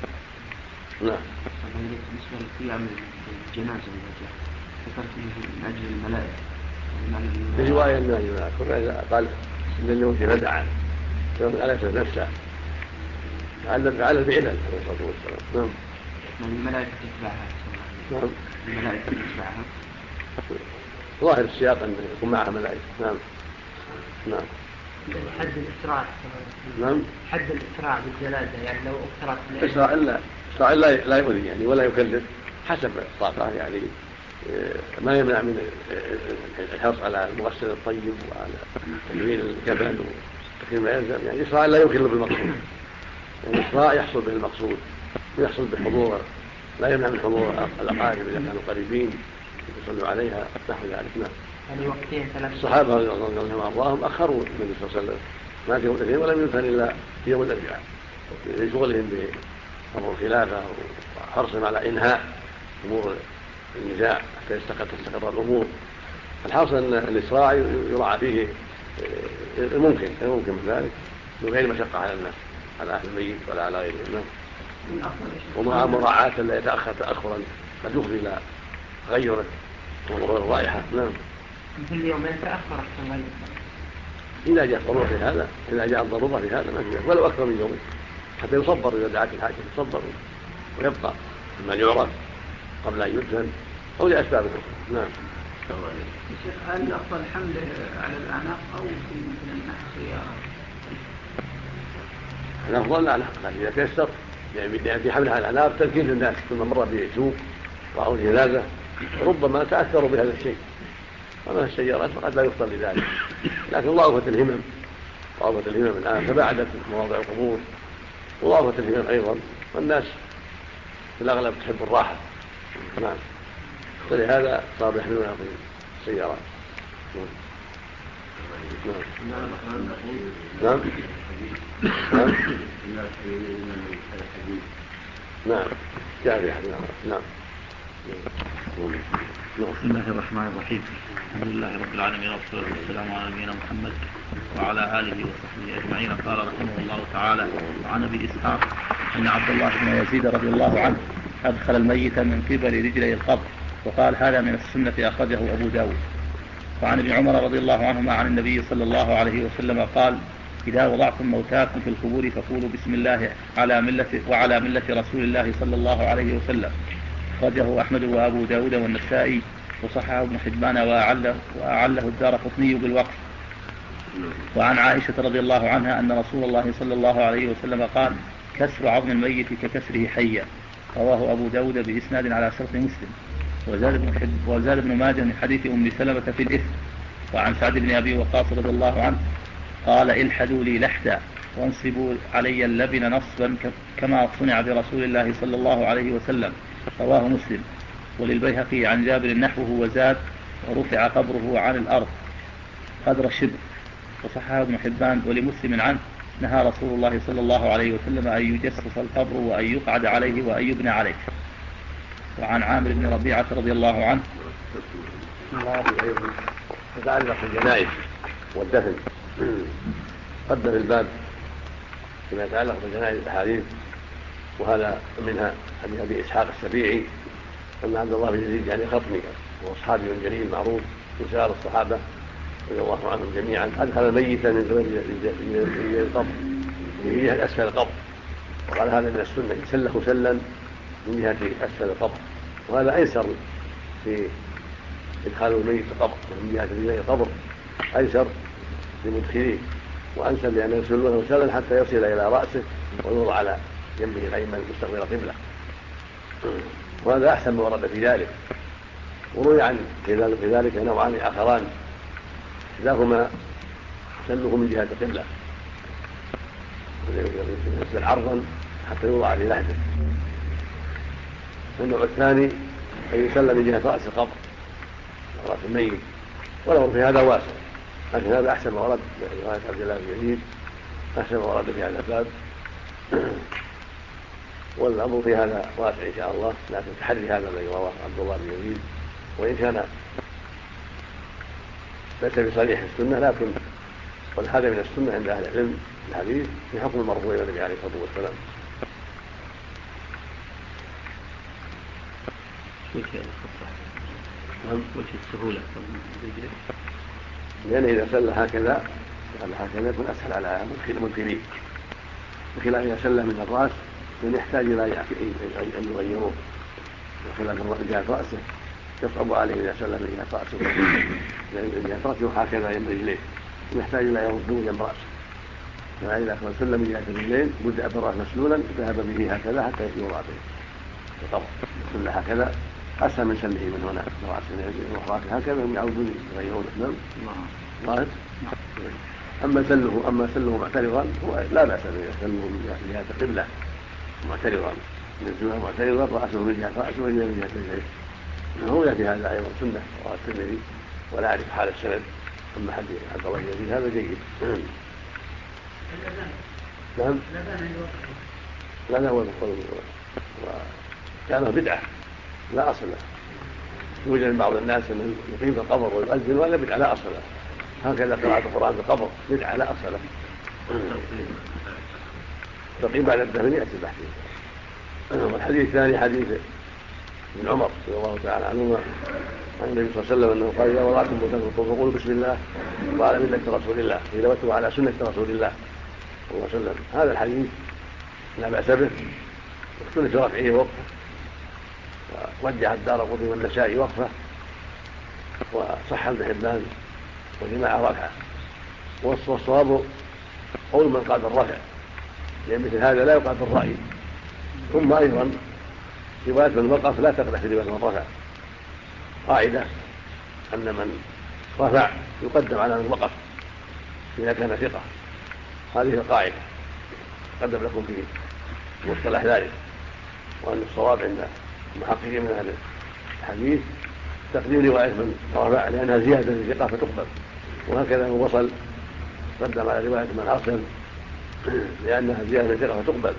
[SPEAKER 6] بالنسبة للقيام الجنازة ذكرت من أجل الملائكة،
[SPEAKER 1] في رواية من أجل الملائكة قال إن اليوم في فدعا يوم ألف نفسه تعلم بعلل بعلل عليه الصلاة والسلام.
[SPEAKER 6] نعم. الملائكة تتبعها.
[SPEAKER 1] نعم.
[SPEAKER 6] الملائكة تتبعها.
[SPEAKER 1] ظاهر السياق أن يكون معها ملائكة. نعم. نعم.
[SPEAKER 4] حد الإسراع.
[SPEAKER 1] نعم.
[SPEAKER 4] حد الإسراع بالجنازة يعني لو أسرت
[SPEAKER 1] إسراع لا يؤذي يعني ولا يكلف حسب الطاقة يعني ما يمنع من الحرص على المغسل الطيب وعلى تكوين الكفن وتكوين ما يلزم يعني إسراع لا يكل بالمقصود يعني إسراع يحصل به المقصود ويحصل بحضور لا يمنع من حضور الأقارب إذا كانوا قريبين يصلوا عليها نحو ذلك. نعم.
[SPEAKER 4] يعني وقتين ثلاث.
[SPEAKER 1] الصحابة رضي الله عنهم أخروا النبي صلى الله عليه وسلم ما في يوم الاثنين ولم يمكن إلا في يوم الأربعاء لشغلهم بأمر الخلافة وحرصهم على إنهاء أمور النزاع حتى تستقر الأمور. الحاصل أن الإسراع يراعى فيه الممكن من ذلك من غير مشقة على الناس على أهل الميت ولا على غيرهم. ومع مراعاة لا يتأخر تأخرا قد يفضي إلى تغير الرائحة. نعم.
[SPEAKER 4] مثل يومين تأخر أحسن.
[SPEAKER 1] إذا جاء الضرورة في هذا إذا جاء الضرورة في هذا ما فيه ولو أكثر من يوم حتى يصبر إذا دعت الحاجة يصبر ويبقى ثم يعرف قبل أن يدفن أو لأسباب أخرى. نعم.
[SPEAKER 3] الشيخ هل الأفضل الحمل على الأعناق أو في مثل السيارة؟
[SPEAKER 1] الأفضل الأعناق لكن إذا تيسر يعني في حملها على الأعناق تركيز الناس ثم مر به سوق رأوا جنازة ربما تأثروا بهذا الشيء. أما السيارات فقد لا يفضل لذلك لكن ضعفت الهمم الآن تباعدت مواضع القبور وضعفت الهمم أيضا والناس في الأغلب تحب الراحة. نعم. فلهذا صار يحملونها في السيارات. نعم. نعم. جاء في حديث. نعم.
[SPEAKER 5] بسم الله الرحمن الرحيم. الحمد لله رب العالمين والصلاة والسلام على نبينا محمد وعلى آله وصحبه أجمعين. قال رحمه الله تعالى: وعن أبي إسحاق أن عبد الله بن يزيد رضي الله عنه أدخل الميت من قبل رجلي القبر وقال: هذا من السنة أخرجه أبو داود. وعن ابن عمر رضي الله عنهما عن النبي صلى الله عليه وسلم قال: إذا وضعتم موتاكم في القبور فقولوا بسم الله وعلى ملة رسول الله صلى الله عليه وسلم. أخرجه أحمد وأبو داود والنسائي وصححه ابن حبان وأعله الدارقطني بالوقف. وعن عائشة رضي الله عنها أن رسول الله صلى الله عليه وسلم قال: كسر عظم الميت ككسره حيا. رواه أبو داود بإسناد على شرط مسلم. وزاد ابن ماجه من حديث أم سلمة في الإثم. وعن سعد بن أبي وقاص رضي الله عنه قال: الحدوا لي لحدا وانصبوا علي اللبن نصبا كما صنع برسول الله صلى الله عليه وسلم. رواه مسلم. وللبيهقي عن جابر نحوه وزاد: ورفع قبره عن الأرض قدر الشبر. وصححه ابن حبان. ولمسلم عنه: نهى رسول الله صلى الله عليه وسلم أن يجسس القبر وأن يقعد عليه وأن يبنى عليه. وعن عامر بن ربيعة رضي الله عنه
[SPEAKER 1] يتعلق بالجنائز والدفن قدم الباب فيما يتعلق بالجنائز الأحاديث وهذا منها حديث أبي إسحاق السبيعي أن عبد الله بن يزيد يعني خطمي وهو صحابي جليل معروف من سائر الصحابة رضي الله عنهم جميعا أدخل ميتا من قبل القبر من جهة أسفل القبر وقال: هذا من السنة يسله سلا من جهة أسفل القبر. وهذا أيسر في إدخال الميت القبر من جهة رجلي القبر أيسر لمدخليه وأنسب لأن يسلونه سلا حتى يصل إلى رأسه ويوضع على جنبه الأيمن مستقبل قبلة. وهذا أحسن ما ورد في ذلك. وروي عن في ذلك نوعان آخران إحداهما سله من جهة القبلة يسل عرضا حتى يوضع في لحده. والنوع الثاني أن يسل من جهة رأس القبر رأس الميت والأمر في هذا واسع لكن هذا أحسن ما ورد في رواية عبد الله بن يزيد أحسن ما ورد في هذا الباب والأمر في هذا واسع إن شاء الله لكن تحري هذا الذي رواه عبد الله بن يزيد وإن كان ليس بصريح السنة لكن هذا من السنة عند أهل العلم الحديث في حكم المرفوع إلى النبي عليه الصلاة والسلام.
[SPEAKER 5] وجه السهولة
[SPEAKER 1] لأن إذا سل هكذا يكون أسهل على المدخلين بخلاف إذا سل من الرأس من يحتاج إلى أن يغيروه بخلاف جهة رأسه يصعب عليه إذا سلم من جهة رأسه، من جهة رأسه هكذا يم رجليه، ويحتاج إلى يرده جنب رأسه. فإذا سلم من جهة الرجلين بدأ بالرأس مسلولا ذهب به هكذا حتى يوضع بالقبر، سل هكذا أسهل من سله من هنا رأسه هكذا، هم يعودون يغيرون. نعم ظاهر. أما سله معترضا هو لا بأس به، سله من جهة القبلة معترضا، من سنة معترضا رأسه من جهة رأسه وجهه من جهة رجليه، هو يأتي هذا أيضا سنة رواه الترمذي ولا أعرف حال السند. أما حديث عبد الله بن يزيد هذا جيد. نعم لا هو وكان بدعة لا أصل له. يوجد من بعض الناس أنه يقيم في القبر ويؤذن ولا بدعة لا أصل له، هكذا قراءة القرآن في القبر بدعة لا أصل له. تقييم بعد الدفن يأتي بحثه. والحديث الثاني حديث ابن عمر رضي الله تعالى عنهما عن النبي صلى الله عليه وسلم أنه قال: إذا وضعتم موتاكم فقولوا بسم الله وعلى ملة رسول الله، إذا وتوا على سنة رسول الله صلى الله عليه وسلم. هذا الحديث لا بأس به، واختلف رفعه وقفه، ورجح الدارقطني والنسائي وقفه، وصح ابن حبان وجماعة رفعه. والصواب قول من قال بالرفع، لأن مثل هذا لا يقال بالرأي. ثم أيضا رواية من وقف لا تقدح في رواية من رفع، قاعدة أن من رفع يقدم على من وقف إذا كان ثقة، هذه القاعدة قدم لكم في مصطلح ذلك. وأن الصواب عند المحققين من هذا الحديث تقديم رواية من رفع لأنها زيادة للثقة فتقبل، وهكذا من وصل قدم على رواية من أرسل لأنها زيادة للثقة فتقبل،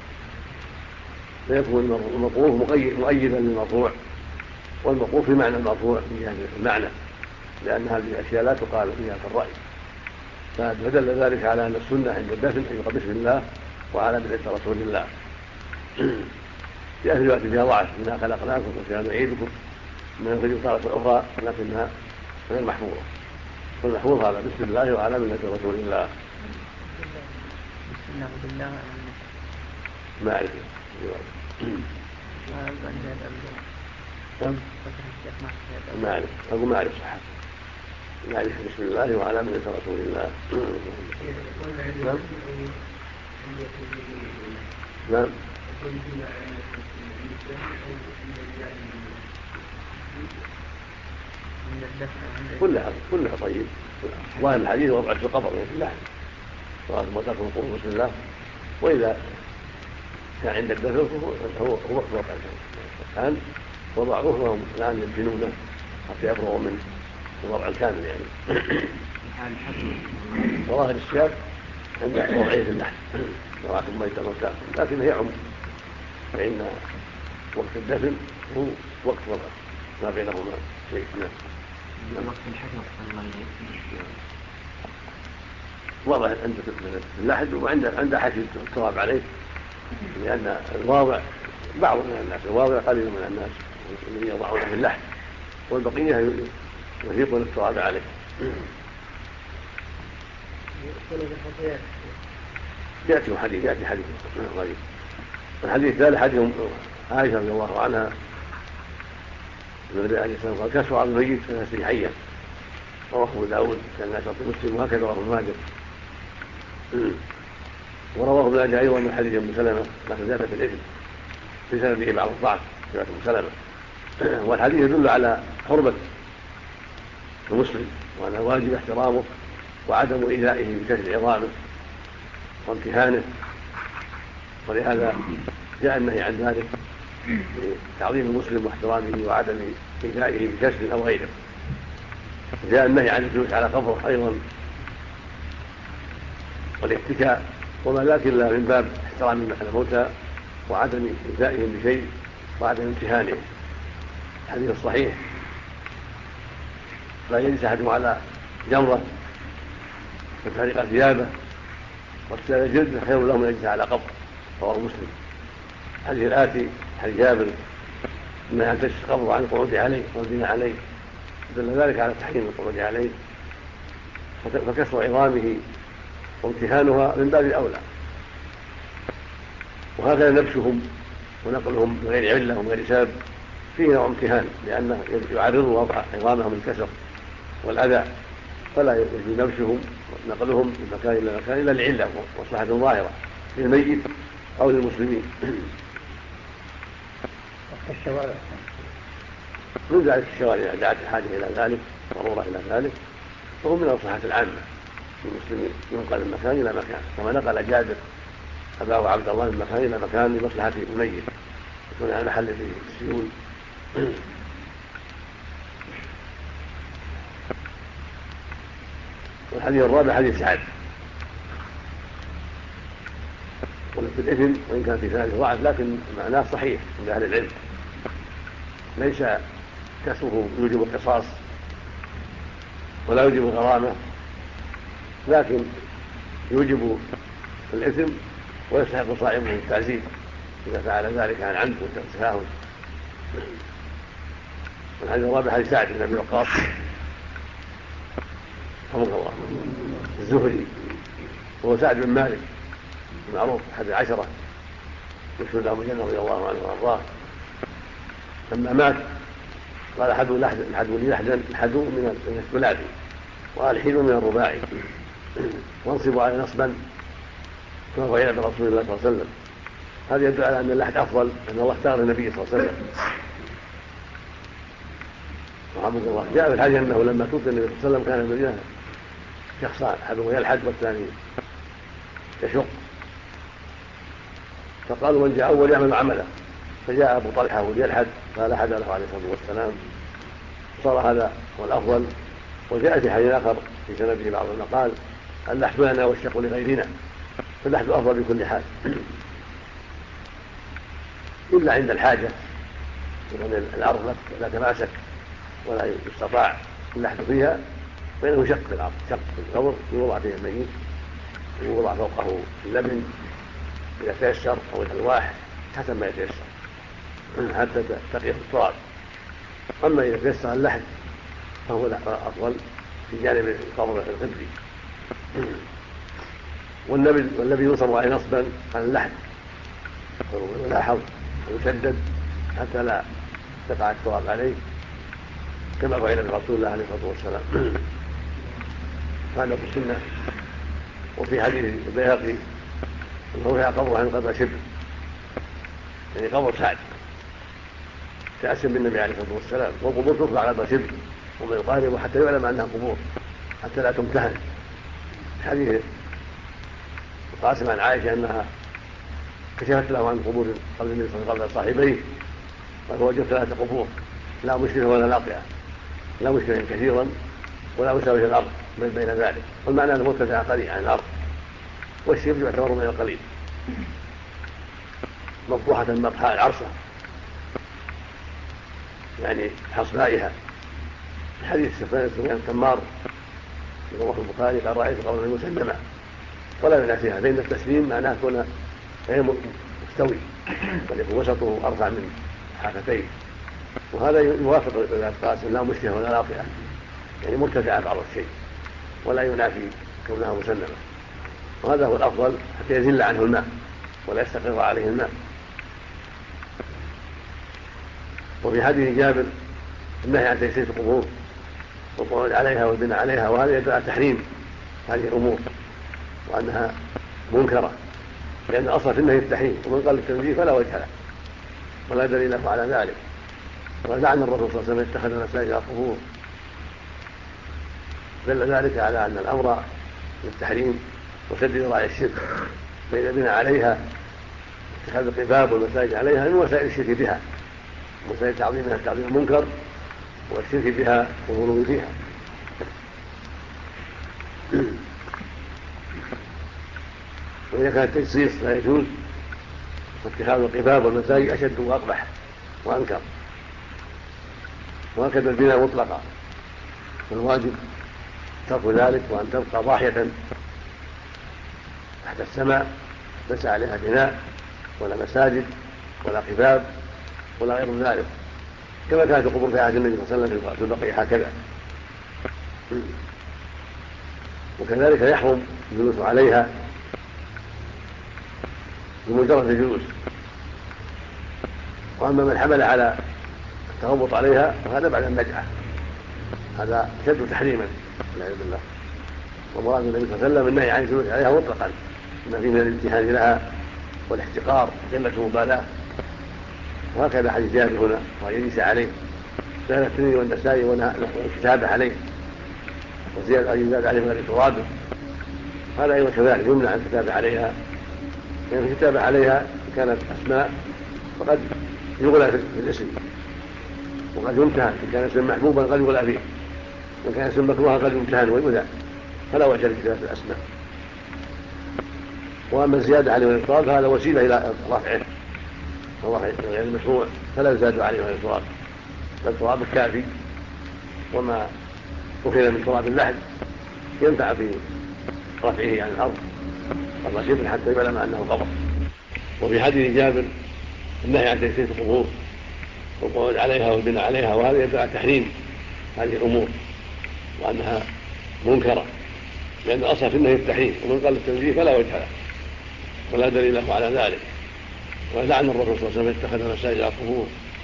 [SPEAKER 1] فيكون الموقوف مؤيدا للمرفوع، والموقوف في معنى المرفوع من جهة المعنى، لأن هذه الأشياء لا تقال من جهة الرأي. فدل ذلك على أن السنة عند الدفن أن يقال بسم الله وعلى ملة رسول الله. في رواية فيها ضعف: منها خلقناكم وفيها نعيدكم، من الفجر تارة أخرى لكنها غير محفوظة. والمحفوظ هذا بسم الله وعلى ملة رسول الله.
[SPEAKER 4] بسم الله بالله
[SPEAKER 1] ما أعرف ما أعرف أقول ما أعرف صحة، ما أعرف بسم الله وعلى ملة رسول الله. نعم كلها طيب. ظاهر الحديث وضع في القبر في اللحم، صلاة موتاكم قولوا بسم الله، وإذا كان عند الدفن هو وقت وضع الكان وضعوه وهم الآن يدفنونه حتى يفرغوا من الوضع الكامل يعني. ظاهر الشاب عند وضعه في اللحم وراكم ميتا موتاكم، لكن هي عمر، فإن وقت الدفن هو وقت وضع ما بينهما شيء.
[SPEAKER 4] وقت الحجر
[SPEAKER 1] وضع عند اللحد وعند حشد التراب عليه، لأن الواضع بعض من الناس، الواضع قليل من الناس الذين يضعون في اللحد، والبقية يفيقون التراب عليه. يأتي حديث غريب. الحديث الثالث حديث عائشة رضي الله عنها من النبي عليه الصلاة والسلام قال: كشف عن الميت فنفسه حيا، رواه أبو داود كان شرط مسلم، وهكذا رواه ابن ماجه. ورواه ابن ماجه أيضا من حديث أم سلمة لكن زاد في الإثم في سنده بعض الضعف رواية أم سلمة. والحديث يدل على حرمة المسلم وأن الواجب احترامه وعدم إيذائه بكسر عظامه وامتهانه، ولهذا جاء النهي عن ذلك لتعظيم المسلم واحترامه وعدم إيذائه بكسر أو غيره. جاء النهي عن الجلوس على قبره أيضا والاتكاء، وما ذاك إلا من باب احترام الموتى وعدم إيذائهم بشيء وعدم امتهانهم. الحديث الصحيح: لا يجلس أحدهم على جمرة فتحرق ثيابه واغتسال جلده خير له من يجلس على قبر، رواه مسلم. الحديث الآتي حديث جابر: إنها أن تجلس قبره عن القعود عليه والبناء عليه، دل ذلك على تحريم القعود عليه، فكسر عظامه وامتهانها من باب الأولى. وهكذا نبشهم ونقلهم بغير علة وغير سبب فيه نوع امتهان، لأنه يعرض وضع عظامهم الكسر والأذى، فلا يجوز نبشهم ونقلهم من مكان إلى مكان إلا لعلة ومصلحة ظاهرة للميت أو للمسلمين.
[SPEAKER 3] الشوارع
[SPEAKER 1] من ذلك الشوارع إذا دعت الحاجة إلى ذلك، ضرورة إلى ذلك، فهو من المصلحة العامة للمسلمين، ينقل من مكان إلى مكان، كما نقل جابر أباه عبد الله من مكان إلى مكان لمصلحة الميت، يكون على محل فيه السيول. والحديث الرابع حديث سعد، في الإثم وإن كان في ثاني ضعف لكن معناه صحيح عند أهل العلم، ليس كسره يوجب القصاص ولا يوجب الغرامة، لكن يوجب الإثم ويستحق صاحبه التعزيز إذا فعل ذلك عن عمد وتساهل. والحديث الرابع حديث سعد بن أبي وقاص رحمه الله الزهري، وهو سعد بن مالك المعروف أحد العشرة يشهد له الجنة رضي الله عنه وأرضاه. لما مات قال الحدو لي الحدو من الثلاثي والحين من الرباعي، وانصبوا على نصبا كما فعل برسول الله صلى الله عليه وسلم. هذا يدل على أن اللحد أفضل، أن الله اختار النبي صلى الله عليه وسلم. رحمه الله جاء في الحديث أنه لما توفي النبي صلى الله عليه وسلم كان المدينة شخصان، أحدهما يلحد والثاني يشق، فقالوا من جاء أول يعمل عمله، فجاء أبو طلحة وليلحد فلحد له عليه الصلاة والسلام، صار هذا هو الأفضل. وجاء في حديث آخر في سنده بعض المقال اللحد لنا والشق لغيرنا، فاللحد أفضل بكل حال إلا عند الحاجة، لأن الأرض لا تماسك ولا يستطاع اللحد فيها، فإنه شق في الأرض، شق في القبر يوضع فيه الميت ويوضع فوقه اللبن إذا تيسر أو الألواح حسب ما يتيسر حتى تقي في التراب. أما إذا تيسر اللحد فهو أفضل في جانب القبر القبلي. والنبي ينصب عليه نصبا عن اللحد ويلاحظ ويشدد حتى لا تقع التراب عليه كما فعل برسول الله عليه الصلاة والسلام. هذا في السنة. وفي حديث البيهقي أنه رفع قبره عن قبر شبر، يعني قبر سعد تأسم بالنبي عليه الصلاة والسلام، والقبور ترفع على قبر شبر وما يقارب حتى يعلم أنها قبور حتى لا تمتهن. حديث القاسم عن عائشة أنها كشفت له عن قبور قبل النبي صلى الله عليه وسلم صاحبيه، قال وجدت 3 قبور لا مشكلة ولا لاقية، لا مشكلة كثيرا ولا مساوي الأرض من بين ذلك، والمعنى أنه مرتفع قليل عن الأرض، والشبر يعتبر من القليل، مفتوحة مطحاء العرصة يعني حصبائها. الحديث سفيان التمار في رواه البخاري قال رأيت قبرا مسلما، ولا ينافيها، فإن التسليم معناه يكون غير مستوي بل يكون وسطه أرفع من حافتيه، وهذا يوافق إذا القاسم لا مشكلة ولا لاقية، يعني مرتفعة بعض الشيء ولا ينافي كونها مسلمة، وهذا هو الأفضل حتى يزل عنه الماء ولا يستقر عليه الماء. وفي حديث جابر النهي عن تيسير القبور والقعود عليها والبناء عليها، وهذا يدل على تحريم هذه الأمور وأنها منكرة، لأن الأصل في النهي التحريم، ومن قال التنزيه فلا وجه له ولا دليل له على ذلك. ولعن الرسول صلى الله عليه وسلم اتخذ مساجد القبور، دل ذلك على أن الأمر للتحريم وسد ذرائع الشرك، فإذا بنى عليها اتخاذ القباب والمساجد عليها من وسائل الشرك بها، وسائل تعظيمها تعظيم المنكر والشرك بها والغلو فيها. وإذا كان التجصيص لا يجوز، فاتخاذ القباب والمساجد أشد وأقبح وأنكر، وهكذا البناء مطلقا، فالواجب ترك ذلك، وأن تبقى ضاحية تحت السماء ليس عليها بناء ولا مساجد ولا قباب ولا غير ذلك، كما كانت القبور في عهد النبي صلى الله عليه وسلم في البقيع هكذا. وكذلك يحرم الجلوس عليها بمجرد الجلوس. واما من حمل على التغوط عليها وهذا بعد النجعة، هذا شد تحريما والعياذ بالله. ومراد النبي صلى الله عليه وسلم النهي عن الجلوس عليها مطلقا، لما فيه من الامتهان لها والاحتقار وقلة المبالاة. وهكذا حديث جابر هنا وأن يجلس عليه، سهل الترمذي والنسائي والكتابة عليه، وزيادة أن يزاد عليه من غير تراب. هذا أيضا كذلك يمنع الكتابة عليها، لأن يعني الكتابة عليها كانت أسماء فقد يغلى في الاسم وقد يمتهن، إن كان اسم محبوبا قد يغلى فيه، وإن كان اسم مكروها قد يمتهن ويؤذى، فلا وجه لكتابة الأسماء. وأما الزيادة عليه من التراب فهذا وسيلة إلى رفعه غير المشروع، فلا يزاد عليه من التراب، بل التراب الكافي، وما أخذ من تراب اللحد ينفع في رفعه عن الأرض قبل شبر حتى يعلم أنه قبر. وفي حديث جابر النهي عن تجسيس القبور والقعود عليها والبناء عليها، وهذا يدل على تحريم هذه الأمور وأنها منكرة، لأن الأصل في النهي التحريم، ومن قال التنزيه فلا وجه له ولا دليل له على ذلك. ولعن الرسول صلى الله عليه وسلم اتخذ مساجد القبور،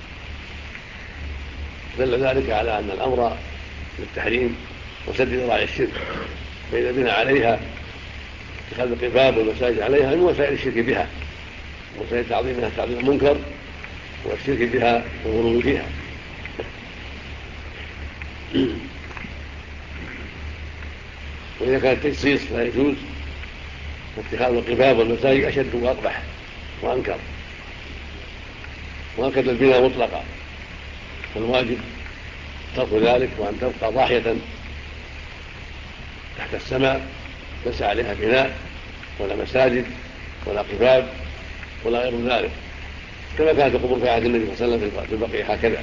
[SPEAKER 1] دل ذلك على أن الأمر للتحريم وسد ذراع الشرك، فإذا بنى عليها اتخاذ القباب والمساجد عليها من وسائل الشرك بها، وسائل تعظيمها تعظيم المنكر والشرك بها والغلو فيها. وإذا كان التجصيص لا يجوز، فاتخاذ القباب والمساجد أشد وأقبح وأنكر. وهكذا البناء مطلقا، فالواجب ترك ذلك، وأن تبقى ضاحية تحت السماء ليس عليها بناء ولا مساجد ولا قباب ولا غير ذلك، كما كانت القبور في عهد النبي صلى الله عليه وسلم في البقيع هكذا.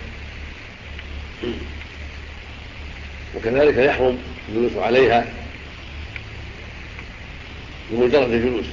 [SPEAKER 1] وكذلك يحرم الجلوس عليها بمجرد الجلوس.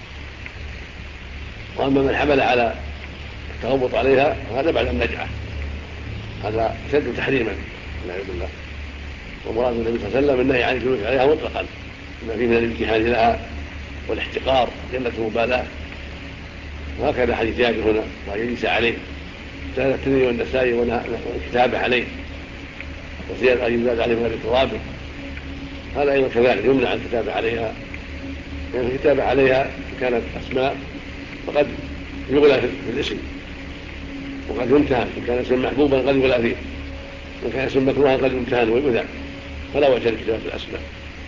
[SPEAKER 1] واما من حمل على التغوط عليها فهذا بعد النجعة، هذا شد تحريما والعياذ بالله. ومراد النبي صلى الله عليه وسلم النهي عن الجلوس عليها مطلقا، لما فيه من الامتهان لها والاحتقار قلة المبالاة. وهكذا حديث جابر هنا وأن يجلس عليه، سهل الترمذي والنسائي والكتابة عليه، وزيادة أن يزاد عليه من غير تراب. هذا أيضا كذلك يمنع الكتابة عليها، لأن يعني الكتابة عليها كانت أسماء فقد يغلى في الاسم وقد يمتهن، إن كان اسم محبوبا قد يغلى فيه، وإن كان اسم مكروها قد يمتهن ويؤذى، فلا وجه لكتابة الأسماء.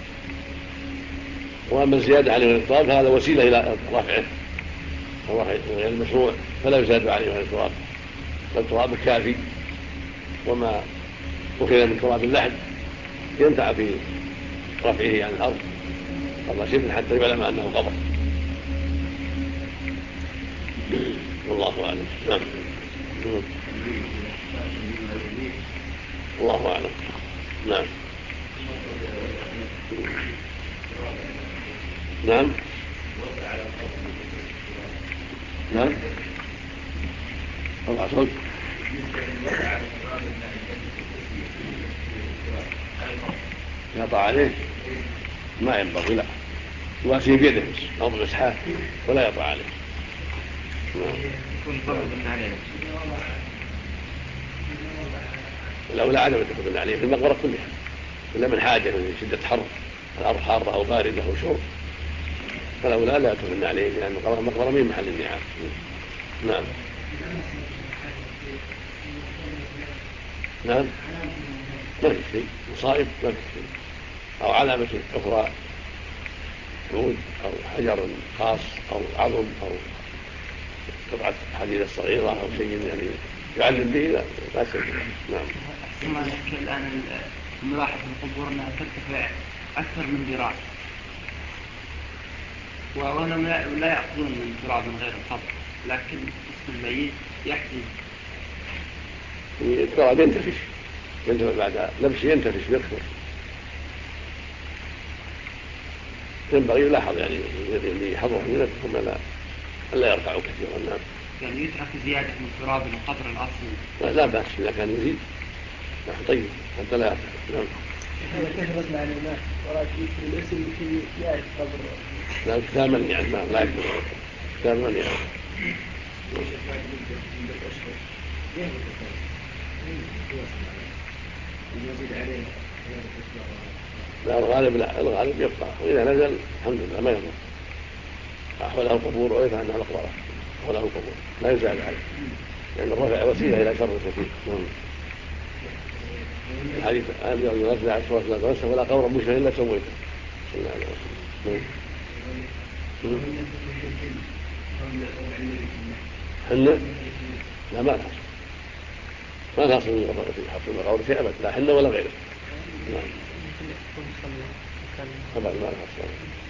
[SPEAKER 1] وأما الزيادة عليه من التراب فهذا وسيلة إلى رفعه غير المشروع، فلا يزاد عليه من التراب، بل التراب الكافي، وما أخذ من تراب اللحد ينفع في رفعه عن الأرض قبل شبر حتى يعلم أنه قبر. والله أعلم. نعم. الله أعلم. نعم. نعم. نعم. رفع صوت. يقطع عليه ما ينبغي، لا، يواسي بيده أو بالإسحاق ولا يقطع عليه. الأولى عدم الدخول عليه في المقبرة كلها إلا من حاجة من شدة حر، الأرض حارة أو باردة أو شرب، فالأولى لا يدخل عليه، لأن المقبرة من محل النعام. نعم. نعم. ما في شيء مصائب، ما في شيء، أو علامة أخرى عود أو حجر خاص أو عظم أو قطعة حديدة صغيرة أو شيء يعني يعلم به، لا شيء. نعم.
[SPEAKER 4] الآن الملاحظ في القبور أنها ترتفع أكثر من ذراع، وهم لا يأخذون من تراب غير القبر، لكن اسم الميت يحجز.
[SPEAKER 1] التراب ينتفش بعد لبسه، ينتفش ويكثر، ينبغي يلاحظ يعني اللي يحضر من نفسهم لا يرفعوا كثيرا. نعم.
[SPEAKER 4] يعني يترك زيادة من تراب القبر الأصلي.
[SPEAKER 1] لا بأس إذا كان يزيد. نعم. طيب حتى لا يرفع. نعم.
[SPEAKER 2] هذا كثرت مع الناس ولكن الاسم في زيادة قبر.
[SPEAKER 1] لا كتابا يعني لا يكتب كتابا يعني. لا الغالب لا، الغالب يبقى، وإذا نزل الحمد لله ما يضر. أحوله القبور ويرفع عنها مقبرة، أحوله القبور لا يزال عليه، لأن الرفع وسيلة إلى شر كثير. الحديث أبي رجل عليه الصلاة والسلام ولا قبر مشرك إلا سويته صلى الله عليه وسلم. حنة لا، ما نحصل في حصر المقابر شيء أبدا، لا حنة ولا غيره. طبعا ما نحصل.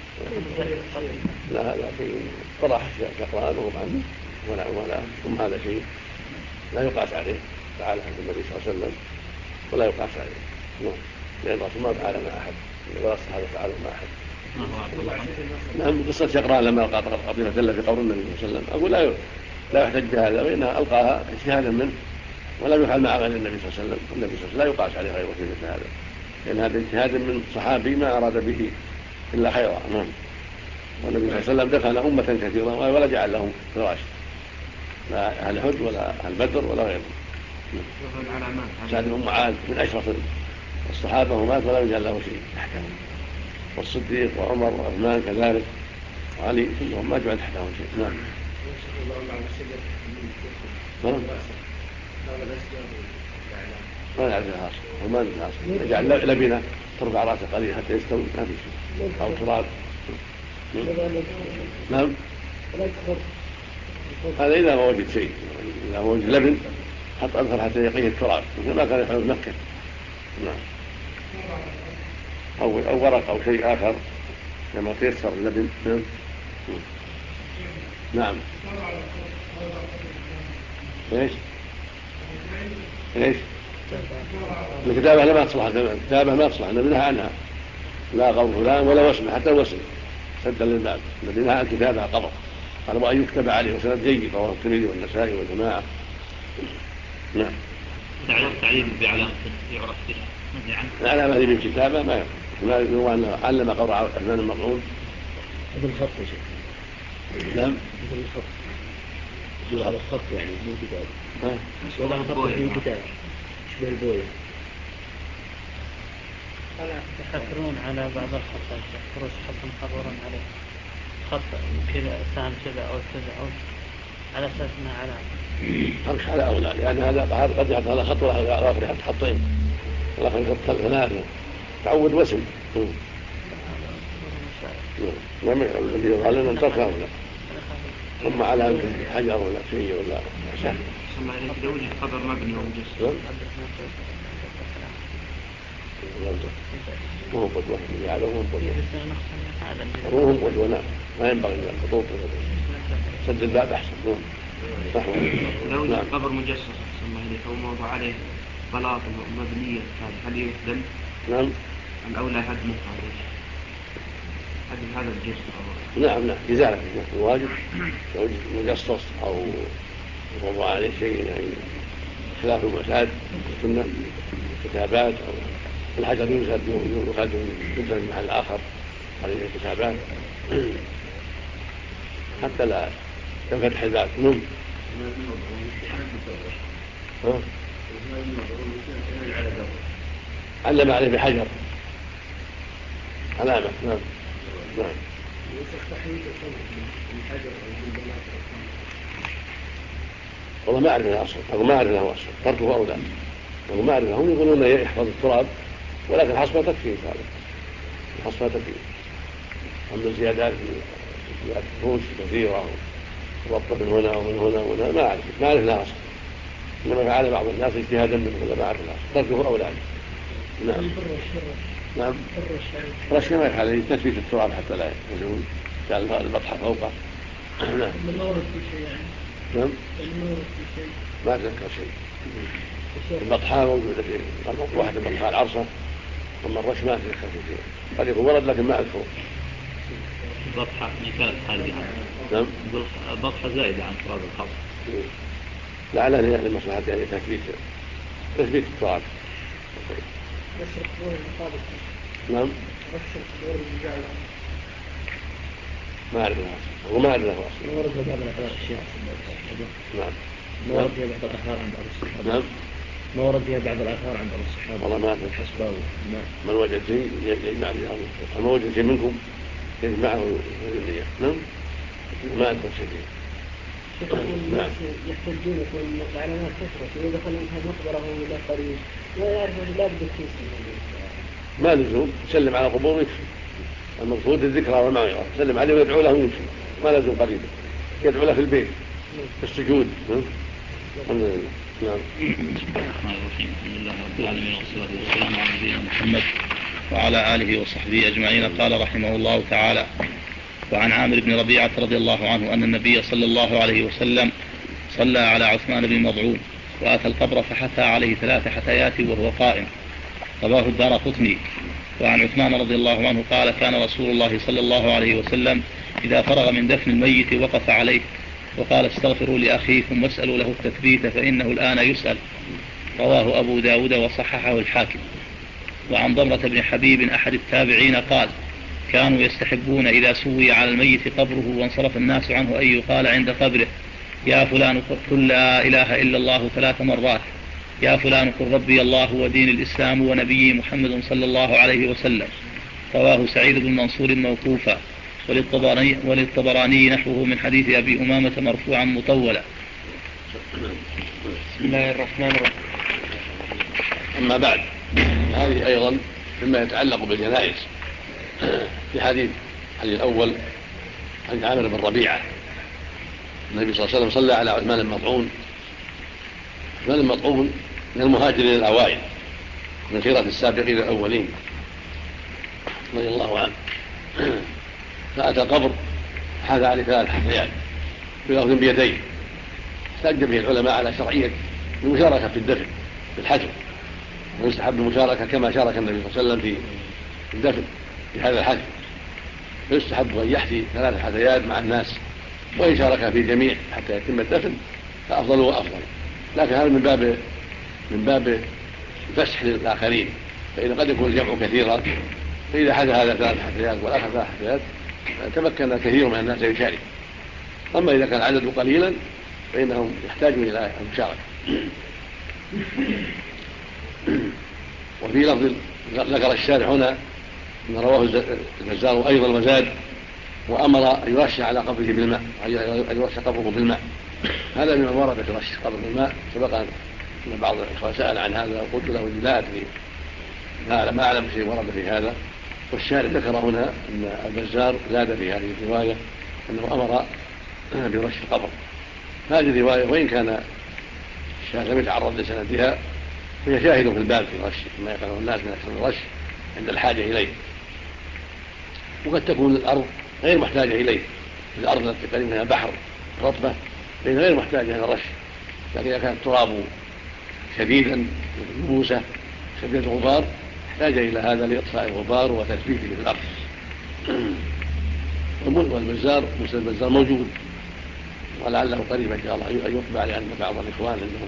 [SPEAKER 1] لا هذا في طرح شقران وهم عنه ولا ثم هذا شيء لا يقاس عليه، تعالى عند النبي صلى الله عليه وسلم ولا يقاس عليه. لأن الرسول ما فعل مع أحد ولا الصحابة فعلوا مع أحد. نعم قصة شقران لما ألقى قطيفة دل في قبر النبي صلى الله عليه وسلم أقول لا يحتج بهذا، وإنها ألقاها اجتهادا منه ولم يفعل مع غير النبي صلى الله عليه وسلم، والنبي صلى الله عليه وسلم لا يقاس عليه غيره في مثل هذا، لأن هذا اجتهاد من صحابي ما أراد به إلا خيرا. والنبي صلى الله عليه وسلم دفن أمة كثيرة ولا جعل لهم فراش، لا أهل حج ولا أهل بدر ولا غيرهم. سعد بن معاذ من أشرف الصحابة ومات ولم يجعل له شيء تحته، والصديق وعمر وعثمان كذلك وعلي كلهم ما جعل تحتهم شيء. نعم. ما نعرف لها أصل وما نعرف لها أصل، نجعل لبنة ترفع رأسه قليل حتى يستوي ما في شيء، أو تراب. نعم. هذا إذا ما وجد شيء، إذا ما وجد لبن حط أدخل حتى يقيه التراب مثل ما كان يفعل مكة. نعم. أو ورق أو شيء آخر كما تيسر اللبن. نعم. ايش الكتابة لا ما تصلح، الكتابة ما تصلح، النبي نهى عنها، لا قبر فلان ولا وسم، حتى الوسم سدا للباب، النبي نهى عن كتابة قبر، قال وأن يكتب عليه، وسند جيد رواه الترمذي والنسائي والجماعة. نعم.
[SPEAKER 5] تعليم بعلامة يعرف بها
[SPEAKER 1] العلامة هذه بالكتابة ما يروى أنه علم قبر عثمان المطعون
[SPEAKER 6] بالخط يا شيخ. نعم بالخط، على الخط يعني مو كتابة، ولا خط في كتابة يشبه البوية.
[SPEAKER 4] يحفرون على بعض الخطات، يحفرون خط محفرون عليه خط كذا سهم كذا أو كذا أو على أساس أنها علامة.
[SPEAKER 1] فرش على أولى، لأن هذا قد يحط على خط والآخر يحط خطين والآخر يحط ثلاثة، تعود وسم. الذي يظهر لنا انتصر ولا ثم على حجر ولا شيء ولا سهل.
[SPEAKER 2] إذا وجد قبر مبني ومجسد
[SPEAKER 1] وهم قدوة يجعلهم قدوة، وهم قدوة. نعم ما ينبغي من الخطوط سد الباب أحسن.
[SPEAKER 2] لو وجد قبر مجسد أو موضع عليه بلاط مبنية هل يهدم؟
[SPEAKER 1] نعم.
[SPEAKER 2] الأولى هدمه هذا الجسد.
[SPEAKER 1] نعم إزالة الواجب مجصص أو موضوع عليه شيء يعني خلاف المعتاد السنة، كتابات أو الحجر ينزل من محل آخر عليه كتابات حتى لا ينفتح الباب. علم عليه بحجر علامة. نعم. والله ما أعرف له أصل، أو ما أعرف له أصل، تركه أولى، أو ما أعرف له. هم يقولون يحفظ التراب ولكن الحصبة تكفي إن شاء الله، الحصبة تكفي. أما الزيادات فروش كثيرة وربط من هنا ومن هنا وهنا ما أعرف له أصل، إنما فعل بعض الناس اجتهادا منه ولا ما أعرف له أصل، تركه أولى. نعم. نعم. رش ما يفعل تثبيت التراب حتى لا يزول، جعل البطحة فوقه. نعم. نعم. ما أتذكر شيء. البطحاء موجودة في واحد البطحاء العرصة، أما الرش ما أتذكر شيء، قد يكون ورد لكن ما أذكره.
[SPEAKER 5] البطحاء ما كانت خارجة عنه.
[SPEAKER 1] نعم.
[SPEAKER 5] البطحاء زائدة عن تراب الخط.
[SPEAKER 1] لعله لمصلحة يعني تثبيت التراب. نعم. ما أعرف له أصل، وما أعرف له أصل.
[SPEAKER 6] ورد بعض الأحوال الشيخ.
[SPEAKER 1] نعم.
[SPEAKER 6] ورد بعض الأحوال عند أبو الصحابة.
[SPEAKER 1] نعم.
[SPEAKER 6] ما ورد فيها بعض الآثار عن بعض الصحابة
[SPEAKER 1] والله ما
[SPEAKER 6] الحسبة
[SPEAKER 1] من وجد شيء يجمع به ما وجد شيء منكم يجمعه ويرضيه. نعم ما أذكر شيء.
[SPEAKER 6] الناس يحتجون يكون العلامات كثرة وإذا دخل مقبرة إلى قريب لا يعرف لا بد
[SPEAKER 1] ما لزوم يسلم على قبور ويكفي. المقصود الذكرى والمعرفة يسلم عليه ويدعو له ويكفي، ما لزوم قريبا، يدعو له في البيت في السجود. الحمد لله. نعم.
[SPEAKER 5] بسم الله الرحمن الرحيم. الحمد لله رب العالمين والصلاة والسلام على نبينا محمد وعلى آله وصحبه أجمعين. قال رحمه الله تعالى: وعن عامر بن ربيعة رضي الله عنه أن النبي صلى الله عليه وسلم صلى على عثمان بن مضعون وأتى القبر فحثى عليه 3 حثيات وهو قائم، رواه الدارقطني. وعن عثمان رضي الله عنه قال: كان رسول الله صلى الله عليه وسلم إذا فرغ من دفن الميت وقف عليه وقال: استغفروا لأخيكم واسألوا له التثبيت فإنه الآن يسأل، رواه أبو داود وصححه الحاكم. وعن ضمرة بن حبيب أحد التابعين قال: كانوا يستحبون إذا سوي على الميت قبره وانصرف الناس عنه أن يقال عند قبره: يا فلان قل لا إله إلا الله 3 مرات، يا فلان قل ربي الله ودين الإسلام ونبي محمد صلى الله عليه وسلم، رواه سعيد بن منصور موقوفا، وللطبراني نحوه من حديث أبي أمامة مرفوعا مطولا.
[SPEAKER 2] بسم الله الرحمن الرحيم.
[SPEAKER 1] أما بعد، هذه أيضا مما يتعلق بالجنائز. في حديث الأول عن عامر بن ربيعة النبي صلى الله عليه وسلم صلى على عثمان المطعون. عثمان المطعون من المهاجرين الأوائل من خيرة السابقين الأولين رضي الله عنه. فأتى قبر حاذ عليه 3 حثيات بلفظ بيديه، احتج به العلماء على شرعية المشاركة في الدفن بالحجر، ويستحب المشاركة كما شارك النبي صلى الله عليه وسلم في الدفن بهذا الحجر، فيستحب أن يحثي 3 حثيات مع الناس، وإن شارك في جميع حتى يتم الدفن فأفضل وأفضل، لكن هذا من باب الفسح للآخرين، فإن قد يكون الجمع كثيرا، فإذا حدث هذا 3 حثيات والآخر 3 حثيات تمكن كثير من الناس يشارك. أما إذا كان العدد قليلا فإنهم يحتاجون إلى المشاركة. وفي لفظ ذكر الشارع هنا أن رواه البزار أيضا وزاد: وأمر أن يرش على قبره بالماء، أن يرش قبره بالماء. هذا مما ورد في رش قبر بالماء. سبق أن بعض الإخوة سأل عن هذا وقلت له لا أدري، ما أعلم شيء ورد في هذا. والشارع ذكر هنا أن البزار زاد في هذه الرواية أنه أمر برش القبر. هذه الرواية وإن كان الشارع لم يتعرض لسندها فهي شاهد في الباب في الرش، ما يفعله الناس من أكثر الرش عند الحاجة إليه. وقد تكون الأرض غير محتاجة إليه، الأرض التي قريب منها بحر رطبة فإنها غير محتاجة إلى الرش، لكن إذا كان التراب شديدا نبوسة شديد الغبار احتاج إلى هذا لإطفاء الغبار وتثبيته في الأرض. والبزار مسلم البزار موجود، ولعله قريبا إن شاء الله أن يطبع، لأن بعض الإخوان عندهم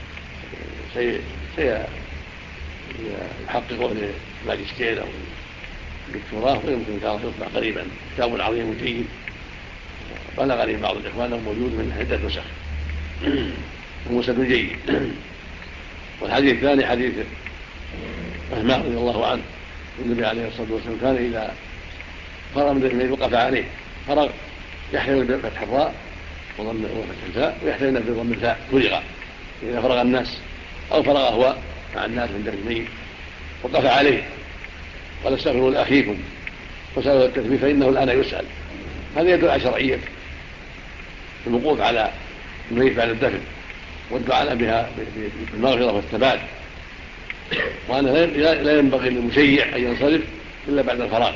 [SPEAKER 1] يحققوا لماجستير أو دكتوراه، ويمكن إن شاء الله يطبع قريبا. كتاب عظيم جيد بلغني بعض الإخوان أنه موجود من عدة نسخ ومسند جيد. والحديث الثاني حديث عثمان رضي الله عنه، النبي عليه الصلاة والسلام كان إذا فرغ من دفنه وقف عليه، فرغ يحتمل بفتح الراء وفتح الفاء، ويحتمل بضم الفاء فرغ، إذا فرغ الناس أو فرغ هو مع الناس من دفنه وقف عليه قال: استغفروا لأخيكم وسألوا التثبيت فإنه الآن يسأل. هذا يدل على شرعية الوقوف على الميت بعد الدفن والدعاء بها بالمغفرة والثبات، وأنه لا ينبغي للمشيع أن ينصرف إلا بعد الفراغ.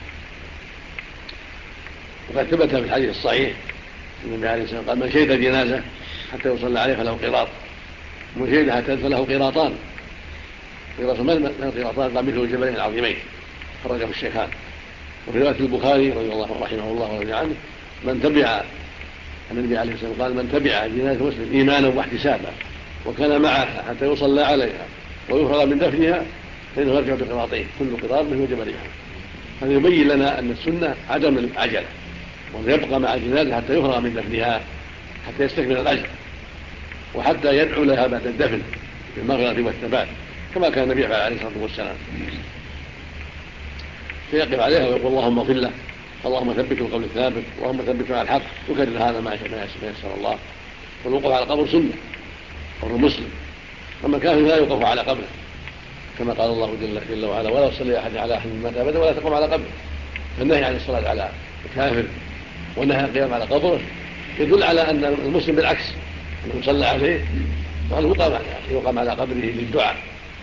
[SPEAKER 1] وقد ثبت في الحديث الصحيح النبي عليه الصلاة والسلام قال: من شهد جنازة حتى يصلى عليه فله قيراط، ومن شهدها فله قيراطان. قيراطان قال: مثل الجبلين العظيمين، خرجه الشيخان. وفي رواية البخاري رضي الله رحمه الله ورضي عنه من تبع النبي عليه الصلاة والسلام قال: من تبع جنازة مسلم إيمانا واحتسابا وكان معها حتى يصلى عليها ويفرغ من دفنها فإنه يرجع بقراطين، كل قراط مثل جبل أحد. هذا يبين لنا أن السنة عدم العجلة، وأن يبقى مع الجنازة حتى يفرغ من دفنها حتى يستكمل الأجر، وحتى يدعو لها بعد الدفن بالمغفرة والثبات كما كان النبي عليه الصلاة والسلام، فيقف عليها ويقول اللهم اغفر له، اللهم ثبت القول الثابت، اللهم ثبته على الحق، يكرر هذا ما يسر الله. والوقوف على القبر سنة، قبر مسلم، أما كافر لا يوقف على قبره كما قال الله جل وعلا ولا تصلي أحد على أحد مات أبدا ولا تقوم على قبره. فالنهي عن الصلاة على الكافر والنهي عن القيام على قبره يدل على أن المسلم بالعكس أنه يصلى عليه وأنه يقام على قبره للدعاء.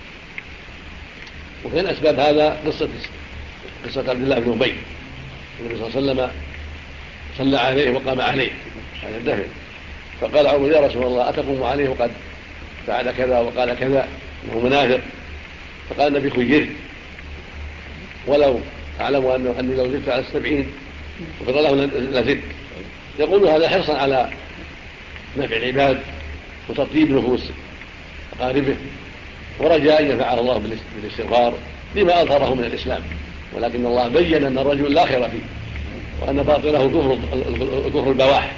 [SPEAKER 1] ومن أسباب هذا قصة عبد الله بن أبي، النبي صلى الله عليه وسلم صلى عليه وقام عليه على الدفن، فقال عمر يا رسول الله أتقوم عليه وقد فعل كذا وقال كذا انه منافق؟ فقال النبي خير، ولو اعلم اني لو زدت على 70 وفر له لزدت. يقول هذا حرصا على نفع العباد وتطيب نفوس اقاربه ورجاء ان ينفعه الله بالاستغفار لما اظهره من الاسلام، ولكن الله بين ان الرجل لا خير فيه وان باطله كفر البواح،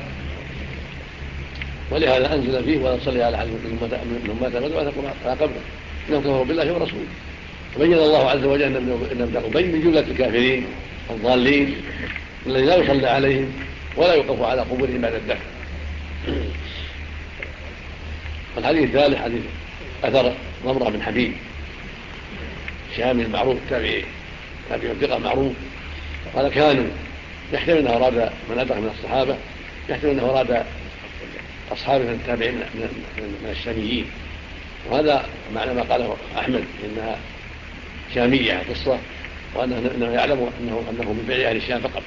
[SPEAKER 1] ولهذا انزل فيه ولا تصلي على احد منهم مات ابدا ولا تقوم على قبره انهم كفروا بالله ورسوله. وبين الله عز وجل ان ابن ابي من جمله الكافرين الضالين الذين لا يصلى عليهم ولا يوقف على قبورهم بعد الدفن. الحديث الثالث حديث اثر ضمره بن حبيب الشامي المعروف التابعي ثقه معروف، قال كانوا يحتمل انه اراد من ادرك من الصحابه، يحتمل انه اراد أصحابه التابعين من الشاميين، وهذا معنى ما قاله أحمد إنها شامية قصة، وأنه يعلم أنه من فعل أهل الشام فقط.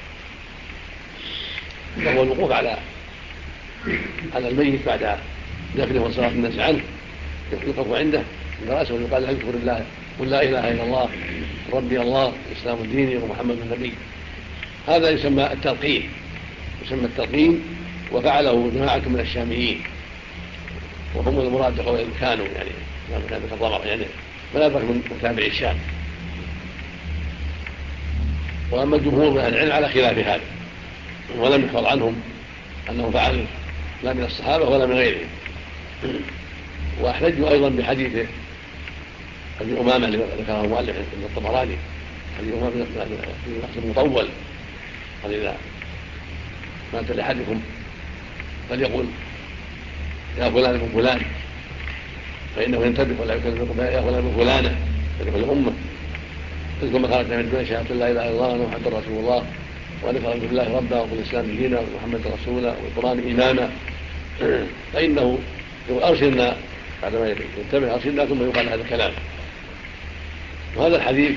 [SPEAKER 1] وهو الوقوف على الميت بعد دفنه وصلاة الناس عنه، يوقف عنده عند رأسه ويقال له اذكر الله قل لا إله إلا الله ربي الله الإسلام ديني ومحمد النبي. هذا يسمى التلقين، وفعله جماعة من الشاميين وهم المراد بقول كانوا يعني كضمر يعني من أدرك من تابع الشام. وأما الجمهور من أهل العلم على خلاف هذا، ولم يحفظ عنهم أنه فعل لا من الصحابة ولا من غيرهم. وأحتجوا أيضا بحديث أبي أمامة الذي ذكره المؤلف عند الطبراني، حديث أمامة في وقت مطول قال إذا مات لأحدكم فليقول يا فلان ابن فلان فإنه ينتبه ولا يكلم يا فلان ابن فلانة فليقول الأمة اذكر ما خرجنا من الدنيا شهادة لا إله إلا الله وأن محمدا رسول الله وأن رضيت بالله ربا وبالإسلام دينا ومحمد رسولا والقرآن إماما، فإنه يقول أرسلنا بعدما ينتبه أرسلنا ثم يقال هذا الكلام. وهذا الحديث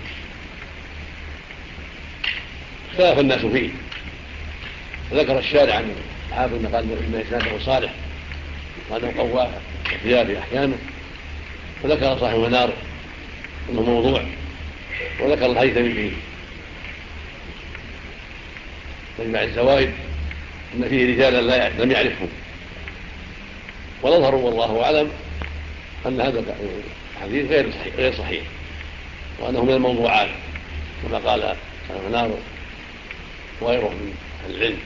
[SPEAKER 1] اختلف الناس فيه، ذكر الشارع عن الحافظ أنه قال إن إسناده صالح وأنه قوى احتياطي أحيانه، وذكر صاحب المنار أنه موضوع، وذكر الهيثمي في مجمع الزوائد أن فيه رجالا لم يعرفهم، والأظهر والله أعلم أن هذا الحديث غير صحيح وأنه من الموضوعات كما قال صاحب المنار وغيره من أهل العلم،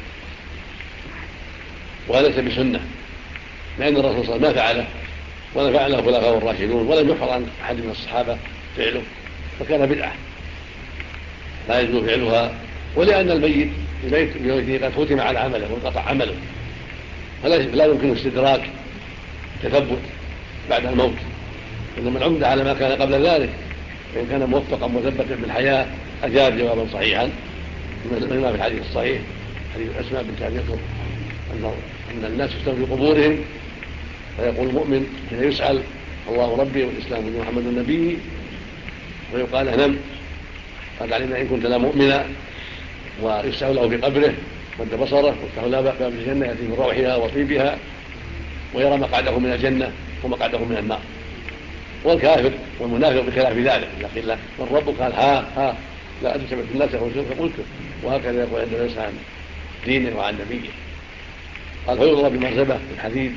[SPEAKER 1] وليس بسنة، لأن الرسول صلى الله عليه وسلم ما فعله ولا فعله الخلفاء الراشدون ولم يحفظ عن أحد من الصحابة فعله، فكان بدعة لا يجوز فعلها، ولأن الميت بميته قد ختم على عمله وانقطع عمله، فلا يمكن استدراك تثبت بعد الموت، إنما العمدة على ما كان قبل ذلك، فإن كان موفقا مثبتا بالحياة أجاب جوابا صحيحا ما في الحديث الصحيح حديث أسماء بنت أبي بكر أن الناس يستووا في قبورهم فيقول المؤمن حين يسأل الله ربي والإسلام ومحمد النبي ويقال نم قال علينا إن كنت لا مؤمنا، ويسأل له في قبره مد بصره وافتح له باب الجنة يأتي من روحها وطيبها ويرى مقعده من الجنة ومقعده من النار. والكافر والمنافق بخلاف ذلك، لكن من ربك قال ها لا أدري سمعت الناس يقولون فقلته، وهكذا يقول عندما يسأل عن دينه وعن نبيه. قال فيضرب بمرزبة في الحديد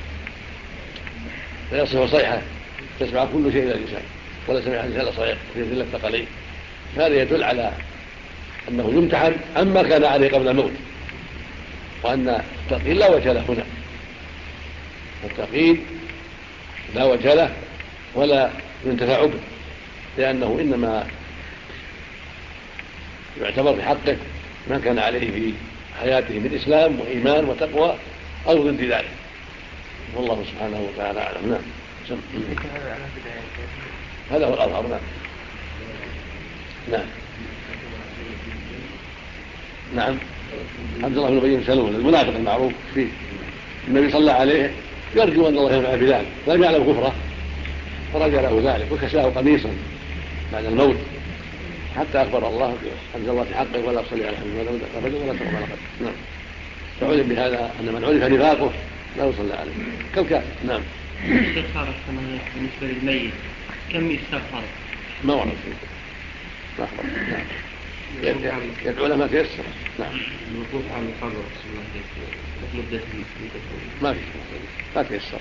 [SPEAKER 1] فيصف صيحة تسمع كل شيء إلى الإنسان ولا سمع الإنسان صيحة في ذلة ثقلين. هذا يدل على أنه يمتحن عما كان عليه قبل الموت، وأن التلقين لا وجه له هنا، والتلقين لا وجه له ولا ينتفع به، لأنه إنما يعتبر في حقه ما كان عليه في حياته من إسلام وإيمان وتقوى أو ضد ذلك، والله سبحانه وتعالى أعلم. نعم. هذا هو الأظهر. نعم. نعم. نعم. عبد الله بن أبي بن سلول المنافق المعروف فيه، النبي صلى الله عليه يرجو أن الله ينفع بذلك، لم يعلم كفره فرجى له ذلك وكساه قميصا بعد الموت حتى أخبر الله أنزل الله في حقه ولا تصلي على حبيب ولا تقم على قدر. نعم. فعلم بهذا أن من عرف نفاقه لا يصلى عليه كالكافر. نعم.
[SPEAKER 2] استغفار بالنسبة للميت كم يستغفر؟
[SPEAKER 1] ما ورد فيه ما أخبر. نعم. يدعو له ما تيسر. نعم.
[SPEAKER 2] الوقوف على القبر
[SPEAKER 1] ما تيسر.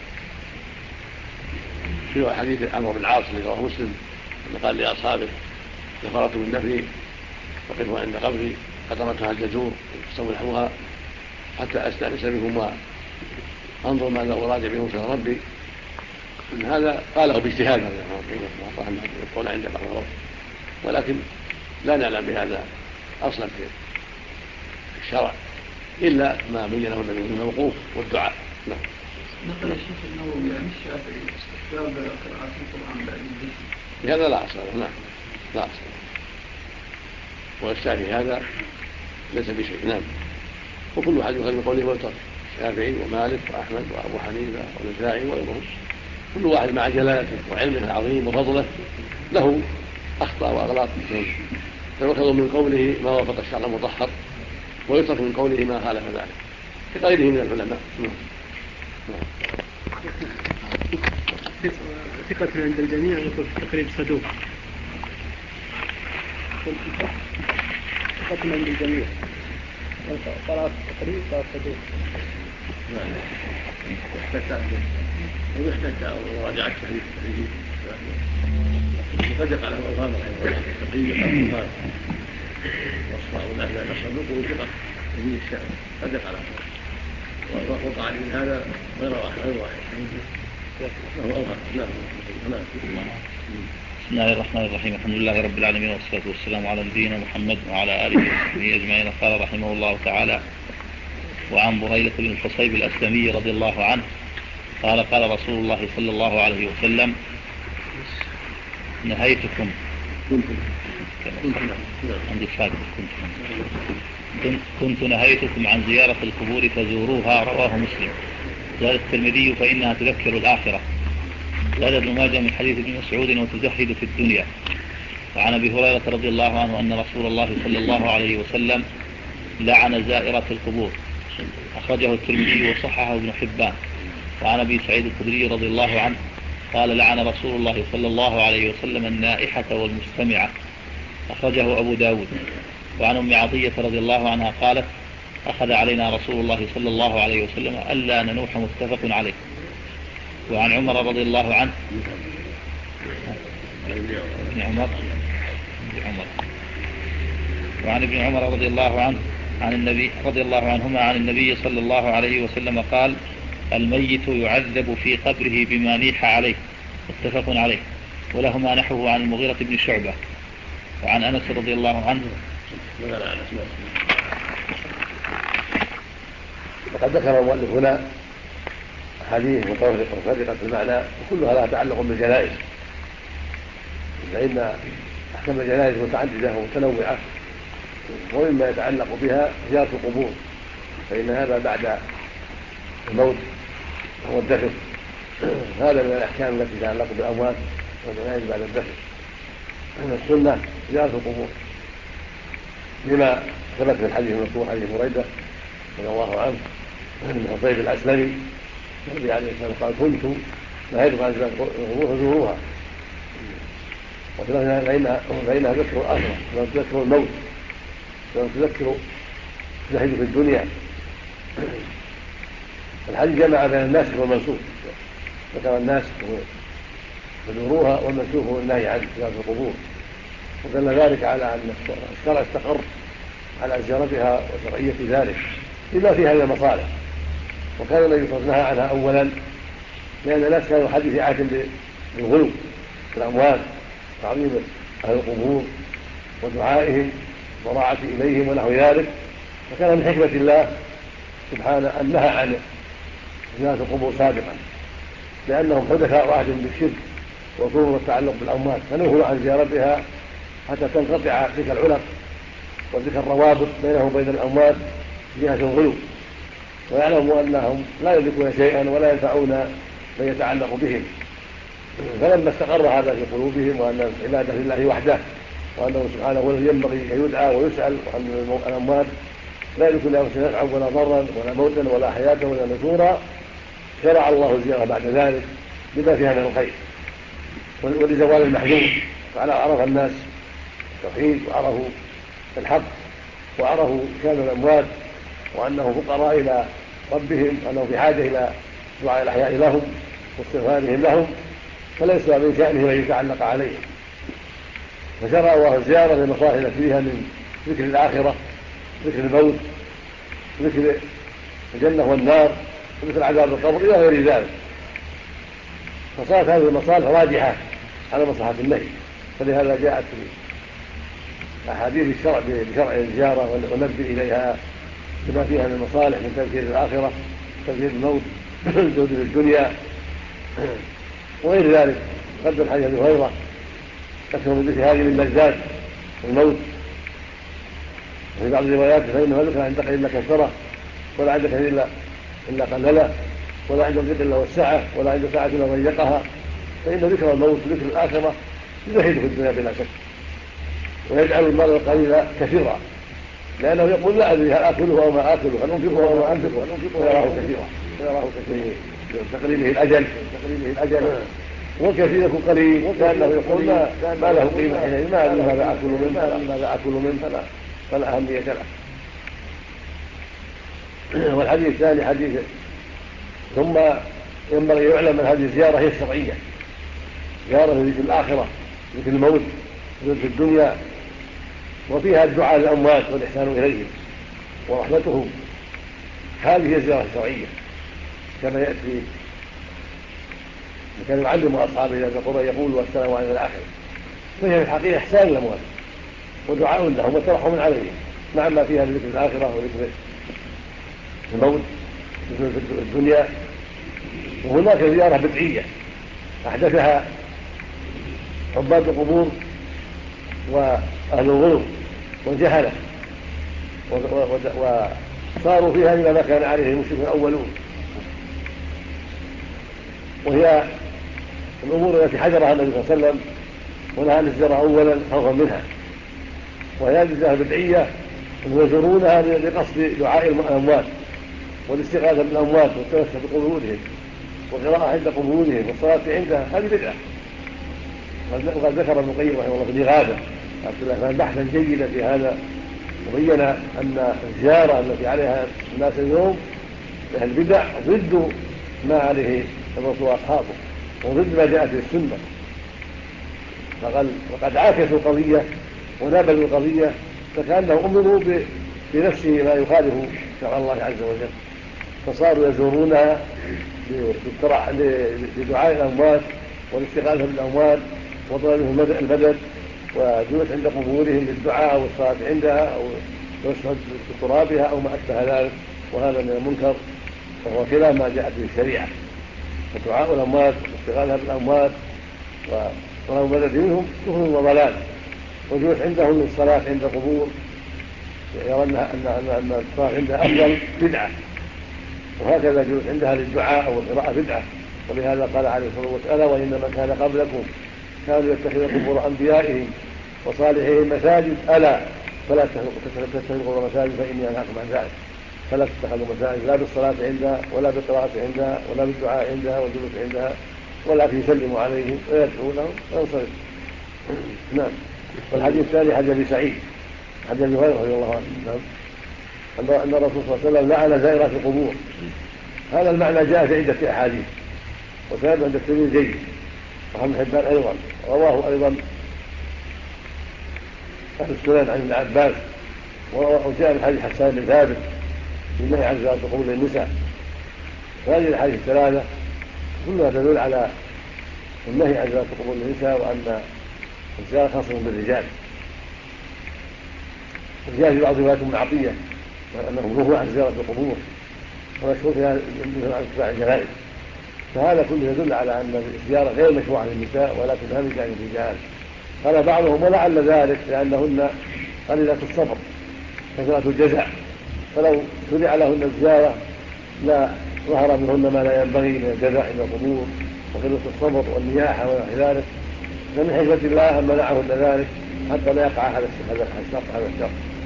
[SPEAKER 1] في حديث عمرو بن العاص اللي رواه مسلم أنه قال لأصحابه كفرت من نفري وقفوا عند قبري قدرتها الجزور يستوي نحوها حتى أستأنس بهم وأنظر ماذا أراجع بهم إلى ربي. هذا قاله باجتهاد يقول عند بعض الرب، ولكن لا نعلم بهذا أصلا في الشرع إلا ما بينه النبي من الوقوف والدعاء. نعم.
[SPEAKER 3] نقل الشيخ النووي عن الشافعي استحباب قراءة القرآن بعد الدفن.
[SPEAKER 1] بهذا لا أصل له. نعم لا أصل له، والشافعي هذا ليس بشيء. نعم. وكل أحد يخرج من قوله ويترك، الشافعي ومالك وأحمد وأبو حنيفة والنسائي وغيرهم، كل واحد مع جلالته وعلمه العظيم وفضله له أخطاء وأغلاط، فيؤخذ من قوله ما وافق الشرع المطهر ويترك من قوله ما خالف ذلك كغيره من العلماء.
[SPEAKER 6] ثقة عند الجميع يقول في التقريب صدوق. ثقة عند الجميع قرأت التقريب صدوق.
[SPEAKER 1] ويحتاج مراجعة التحريف يصدق على الأوهام التقريب وصفه الأهل الصدوق وثقة جميل الشأن صدق على وقع عليه من هذا غير واحد.
[SPEAKER 5] بسم الله الرحمن الرحيم. الحمد لله رب العالمين والصلاة والسلام على نبينا محمد وعلى آله وصحبه أجمعين. قال رحمه الله تعالى: وعن بريدة بن الحصيب الأسلمي رضي الله عنه قال: قال رسول الله صلى الله عليه وسلم: نهيتكم كنت نهيتكم عن زيارة القبور فزوروها. رواه مسلم. زاد الترمذي: فإنها تذكر الآخرة. زاد ابن ماجه من حديث ابن مسعود: وتزهد في الدنيا. وعن أبي هريرة رضي الله عنه أن رسول الله صلى الله عليه وسلم لعن زائرة القبور. أخرجه الترمذي وصححه ابن حبان. وعن أبي سعيد الخدري رضي الله عنه قال: لعن رسول الله صلى الله عليه وسلم النائحة والمستمعة. أخرجه أبو داود. وعن أم عطية رضي الله عنها قالت: أخذ علينا رسول الله صلى الله عليه وسلم ألا ننوح. متفق عليه. وعن عمر رضي الله عنه وعن ابن عمر رضي الله عنه عن النبي رضي الله عنهما عن النبي صلى الله عليه وسلم قال: الميت يعذب في قبره بما نيح عليه. متفق عليه. ولهما نحوه عن المغيرة بن شعبة. وعن أنس رضي الله عنه.
[SPEAKER 1] وقد ذكر المؤلف هنا أحاديث متفرقة في المعنى وكلها لها تعلق بالجنائز، فإن أحكام الجنائز متعددة ومتنوعة، ومما يتعلق بها زيارة القبور، فإن هذا بعد الموت هو الدفن. هذا من الأحكام التي تتعلق بالأموات والجنائز بعد الدفن. السنة زيارة القبور لما ثبت في الحديث المذكور حديث بريدة رضي الله عنه من الحصيب الأسلمي النبي عليه الصلاة والسلام قال: كنت نهيتكم عن زيارة القبور فزوروها، فإنها تذكر الآخرة وتذكر الموت وتذكر الزهد في الدنيا. الحديث جمع بين الناسخ والمنسوخ، ذكر الناسخ فزوروها والمنسوخ هو النهي عن زيارة القبور، ودل ذلك على أن الشرع استقر على زيارتها وشرعية ذلك لما فيها من المصالح. وكان النبي صلى الله عليه وسلم نهى عنها أولا لأن الناس كانوا حديث عهد بالغلو في الأموال تعظيم أهل القبور ودعائهم والضراعة إليهم ونحو ذلك، فكان من حكمة الله سبحانه أن نهى عن زيارة القبور سابقا، لأنهم حدثاء عهد بالشرك والكفر والتعلق بالأموات، فنهوا عن زيارتها حتى تنقطع تلك العلق وتلك الروابط بينهم وبين الأموات جهة الغلو، ويعلموا أنهم لا يملكون شيئا ولا ينفعون من يتعلق بهم. فلما استقر هذا في قلوبهم وأن العبادة لله وحده وأنه سبحانه هو الذي ينبغي أن يدعى ويسأل، وأن الأموات لا يملكون لأنفسهم نفعا ولا ضرا ولا موتا ولا حياة ولا نشورا، شرع الله الزيارة بعد ذلك بما فيها من الخير ولزوال المحزون. فعلى عرف الناس التوحيد وعرفوا الحق وعرفوا شان الأموات وأنهم فقراء إلى ربهم وأنهم في حاجة إلى دعاء الأحياء لهم واستغفارهم لهم، فليس من شأنهم أن يتعلق عليهم، فشرع الله الزيارة للمصالح التي فيها من ذكر الآخرة، ذكر الموت، ذكر الجنة والنار، وذكر عذاب القبر إلى غير ذلك، فصارت هذه المصالح راجحة على مصلحة النهي، فلهذا جاءت في أحاديث الشرع بشرع الزيارة ونبذ إليها بما فيها من المصالح من تذكير الآخرة، تذكير الموت، الزهد في الدنيا وغير ذلك. قدم حديث أبي هريرة أكثر من ذكر هذه من لذات الموت، وفي بعض الروايات فإنه ذكر عندك إلا كثرة ولا عندك إلا قلله ولا عندك ذكر إلا وسعه ولا عندك ساعة إلا ضيقها، فإن ذكر الموت وذكر الآخرة يزهد في الدنيا بلا شك ويجعل المال القليل كثيرا، لأنه يقول لا أدري هل آكله أو ما آكله، هل أنفقه أو ما أنفقه، ويراه كثيرا تقريبه الأجل والكثير يكون قليل، لأنه يقول ما له قيمة حينئذ، ما أدري ماذا آكل منه فلا أهمية له. والحديث الثاني حديث ثم ينبغي يعلم أن هذه الزيارة هي الشرعية، زيارة ذكر الآخرة، ذكر الموت، ذكر الدنيا، وفيها الدعاء للأموات والإحسان إليهم ورحمتهم، هذه هي الزيارة الشرعية كما يأتي كان يعلم أصحابه إلى القرى يقول والسلام على الآخرة، فهي في الحقيقة إحسان للأموات ودعاء لهم وترحم عليهم مع ما فيها من ذكر الآخرة وذكر الموت وذكر الدنيا. وهناك زيارة بدعية أحدثها عباد القبور وأهل الغلو والجهلة، وصاروا فيها إلى ما كان عليه المشركون الأولون، وهي الأمور التي حذرها النبي صلى الله عليه وسلم ونهى عن الزيارة أولا خوفا منها، وهي الزيارة بدعية يزورونها لقصد دعاء الأموات والاستغاثة بالأموات والتوسل بقبورهم والقراءة عند قبورهم والصلاة عندها، هذه بدعة. وقد ذكر ابن القيم رحمه الله في الإغاثة بحثا جيدا في هذا، وبين أن الزيارة التي عليها الناس اليوم أهل البدع ضد ما عليه الرسول وأصحابه وضد ما جاء في السنة، وقد عاكسوا القضية ونابذوا القضية فكأنهم أمروا بنفسه ما يخالف شرع الله عز وجل، فصاروا يزورونها لدعاء الأموات والاستغاثة بالأموات وطلبهم المدد وجلوس عند قبورهم للدعاء والصلاة عندها أو يشهد بترابها أو ما أشبه ذلك، وهذا من المنكر وهو خلاف ما جاءت به الشريعة. فدعاء الأموات والاستغاثة بالأموات وطلب المدد منهم كفر وضلال، وجلوس عندهم للصلاة عند القبور يرون أن الصلاة عندها أفضل بدعة، وهكذا جلوس عندها للدعاء أو القراءة بدعة. ولهذا قال عليه الصلاة والسلام وإنما كان قبلكم كانوا يتخذون قبور أنبيائهم وصالحهم مساجد ألا فلا تتخذوا قبور مساجد فإني أنهاكم عن ذلك. فلا تتخذوا مساجد لا بالصلاة عندها ولا بالقراءة عندها ولا بالدعاء عندها والجلوس عندها، ولكن يسلموا عليهم ويدعو لهم وينصرف. نعم. والحديث الثاني حديث أبي سعيد حديث أبي هريرة رضي الله عنه أن الرسول صلى الله عليه وسلم لعن زائرات القبور. هذا المعنى جاء في عدة أحاديث وسند عند الترمذي جيد وابن حبان أيضا، رواه أيضا أهل السنن عن ابن عباس، وجاء من حديث حسان بن ثابت بالنهي عن زيارة القبور للنساء. هذه الأحاديث الثلاثة كلها تدل على النهي عن زيارة قبور النساء، وأن الزيارة خاصة بالرجال. وجاء في بعض روايات ابن عطية أنه نهوا عن زيارة القبور، ومشهور فيها عن اتباع الجنائز. فهذا كله يدل على أن الزيارة غير مشروعة للنساء ولكن هذه كان الرجال. قال بعضهم ولعل ذلك لأنهن قليلة الصبر كثرة الجزع، فلو شرع لهن الزيارة لا ظهر منهن ما لا ينبغي من الجزع إلى القبور وقلة الصبر والنياحة ونحو ذلك، فمن حكمة الله أن منعهن ذلك حتى لا يقع هذا الشر.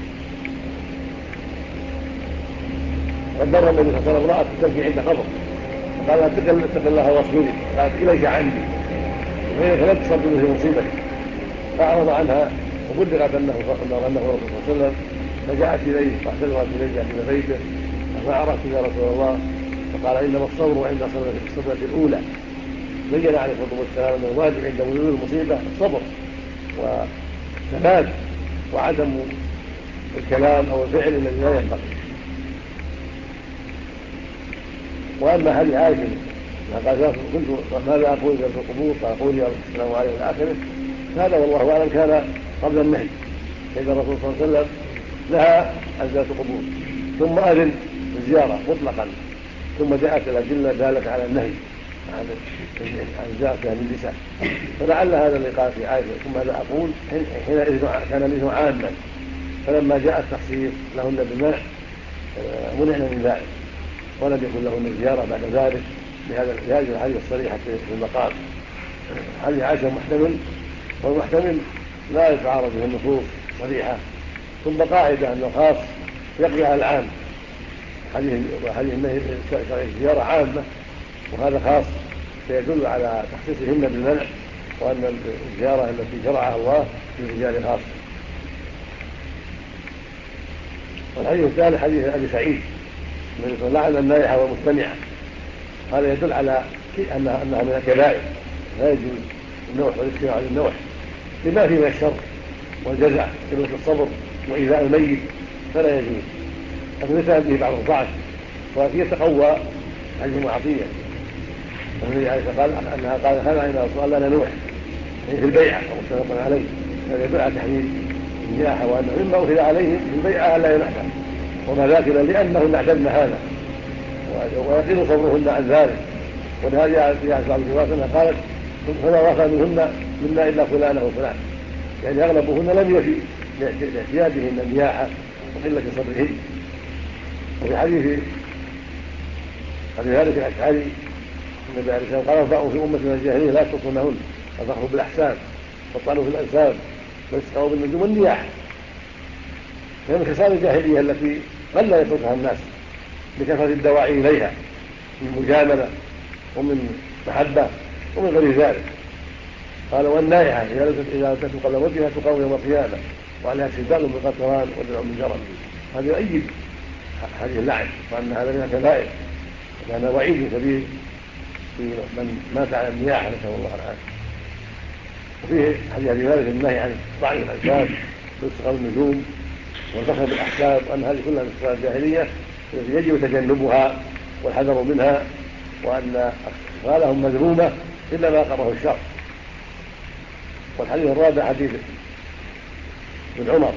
[SPEAKER 1] قد مر النبي صلى الله عليه وسلم امرأة تبكي عند قبر فقال اتق الله واصبري، قالت إليك عني فإنك لن تصب به مصيبتي، فأعرض عنها وبلغت أنه رسول الله صلى الله عليه وسلم، فجاءت إليه واعتذرت إليه إلى بيته فما عرفت يا رسول الله، فقال إنما الصبر عند الصدمة الأولى. بين عليه الصلاة والسلام أن الواجب عند وجود المصيبة الصبر والثبات وعدم الكلام أو الفعل الذي لا ينبغي. واما حديث عائشه قال كنت ماذا اقول في القبور قال قولي السلام عليكم الى اخره، هذا والله اعلم كان قبل النهي، فإذا الرسول صلى الله عليه وسلم نهى عن زيارة القبور ثم اذن بالزياره مطلقا، ثم جاءت الادله دالت على النهي عن زيارة النساء. فلعل هذا اللي قال في عائشه ثم ماذا اقول حينئذ كان النهي عاما، فلما جاء التخصيص لهن بالمنع منعنا من ذلك ولم يكن لهن الزيارة بعد ذلك بهذه الحديث الصريحة في المقام. حديث عائشة محتمل، والمحتمل لا يتعارض به النصوص صريحة. ثم قاعدة أن الخاص يقضي على العام، حديث النهي الزيارة عامة وهذا خاص، فيدل على تخصيصهن بالمنع وأن الزيارة التي شرعها الله للرجال خاصة. والحديث الثالث حديث أبي سعيد لعن النائحة والمستمعة، هذا يدل على أنها من الكبائر، لا يجوز النوح والاستماع للنوح لما فيه من الشر والجزع قلة الصبر وإيذاء الميت فلا يجوز. فمثل به بعض الضعف ولكن يتقوى حديث معطية النبي عليه الصلاة والسلام قال أنها قال هذا إلى رسول الله لنا نوح في البيعة ومتفق عليه، هذا يدل على تحريم النياحة وأن مما أخذ عليهم في البيعة لا ينحى وما ذاك لأنهن اعتدن هذا ويقل صبرهن عن ذلك. ولهذا في بعض الروايات انها قالت فما وفى منهن منا الا فلان وفلان، يعني اغلبهن لم يفي لاعتيادهن النياحه وقله صبرهن. وفي حديث ابي ذلك الاشعري النبي عليه الصلاه والسلام قال اربع في امه من الجاهليه لا يتركونهن: الفخر بالاحسان والطعن في الانساب والاستسقاء بالنجوم والنياحه. هي من خصال الجاهليه التي قل يتركها الناس بكثرة الدواعي إليها من مجاملة ومن محبة ومن غير ذلك. قال والنائحة إذا لم تكن قبل موتها تقام يوم القيامة وعليها سدال من قطران ودرع من جرد. هذا يؤيد هذه اللعن وأن هذا من الكبائر وكان وعيد كبير في من مات على النياحة نسأل الله العافية. وفيه حديث أبي مالك النهي عن طعن الأنساب واستسقاء النجوم والفخر بالأحساب، وأن هذه كلها من صفات الجاهلية التي يجب تجنبها والحذر منها، وأن أقوالهم مذمومة إلا ما أقره الشرع. والحديث الرابع حديث ابن عمر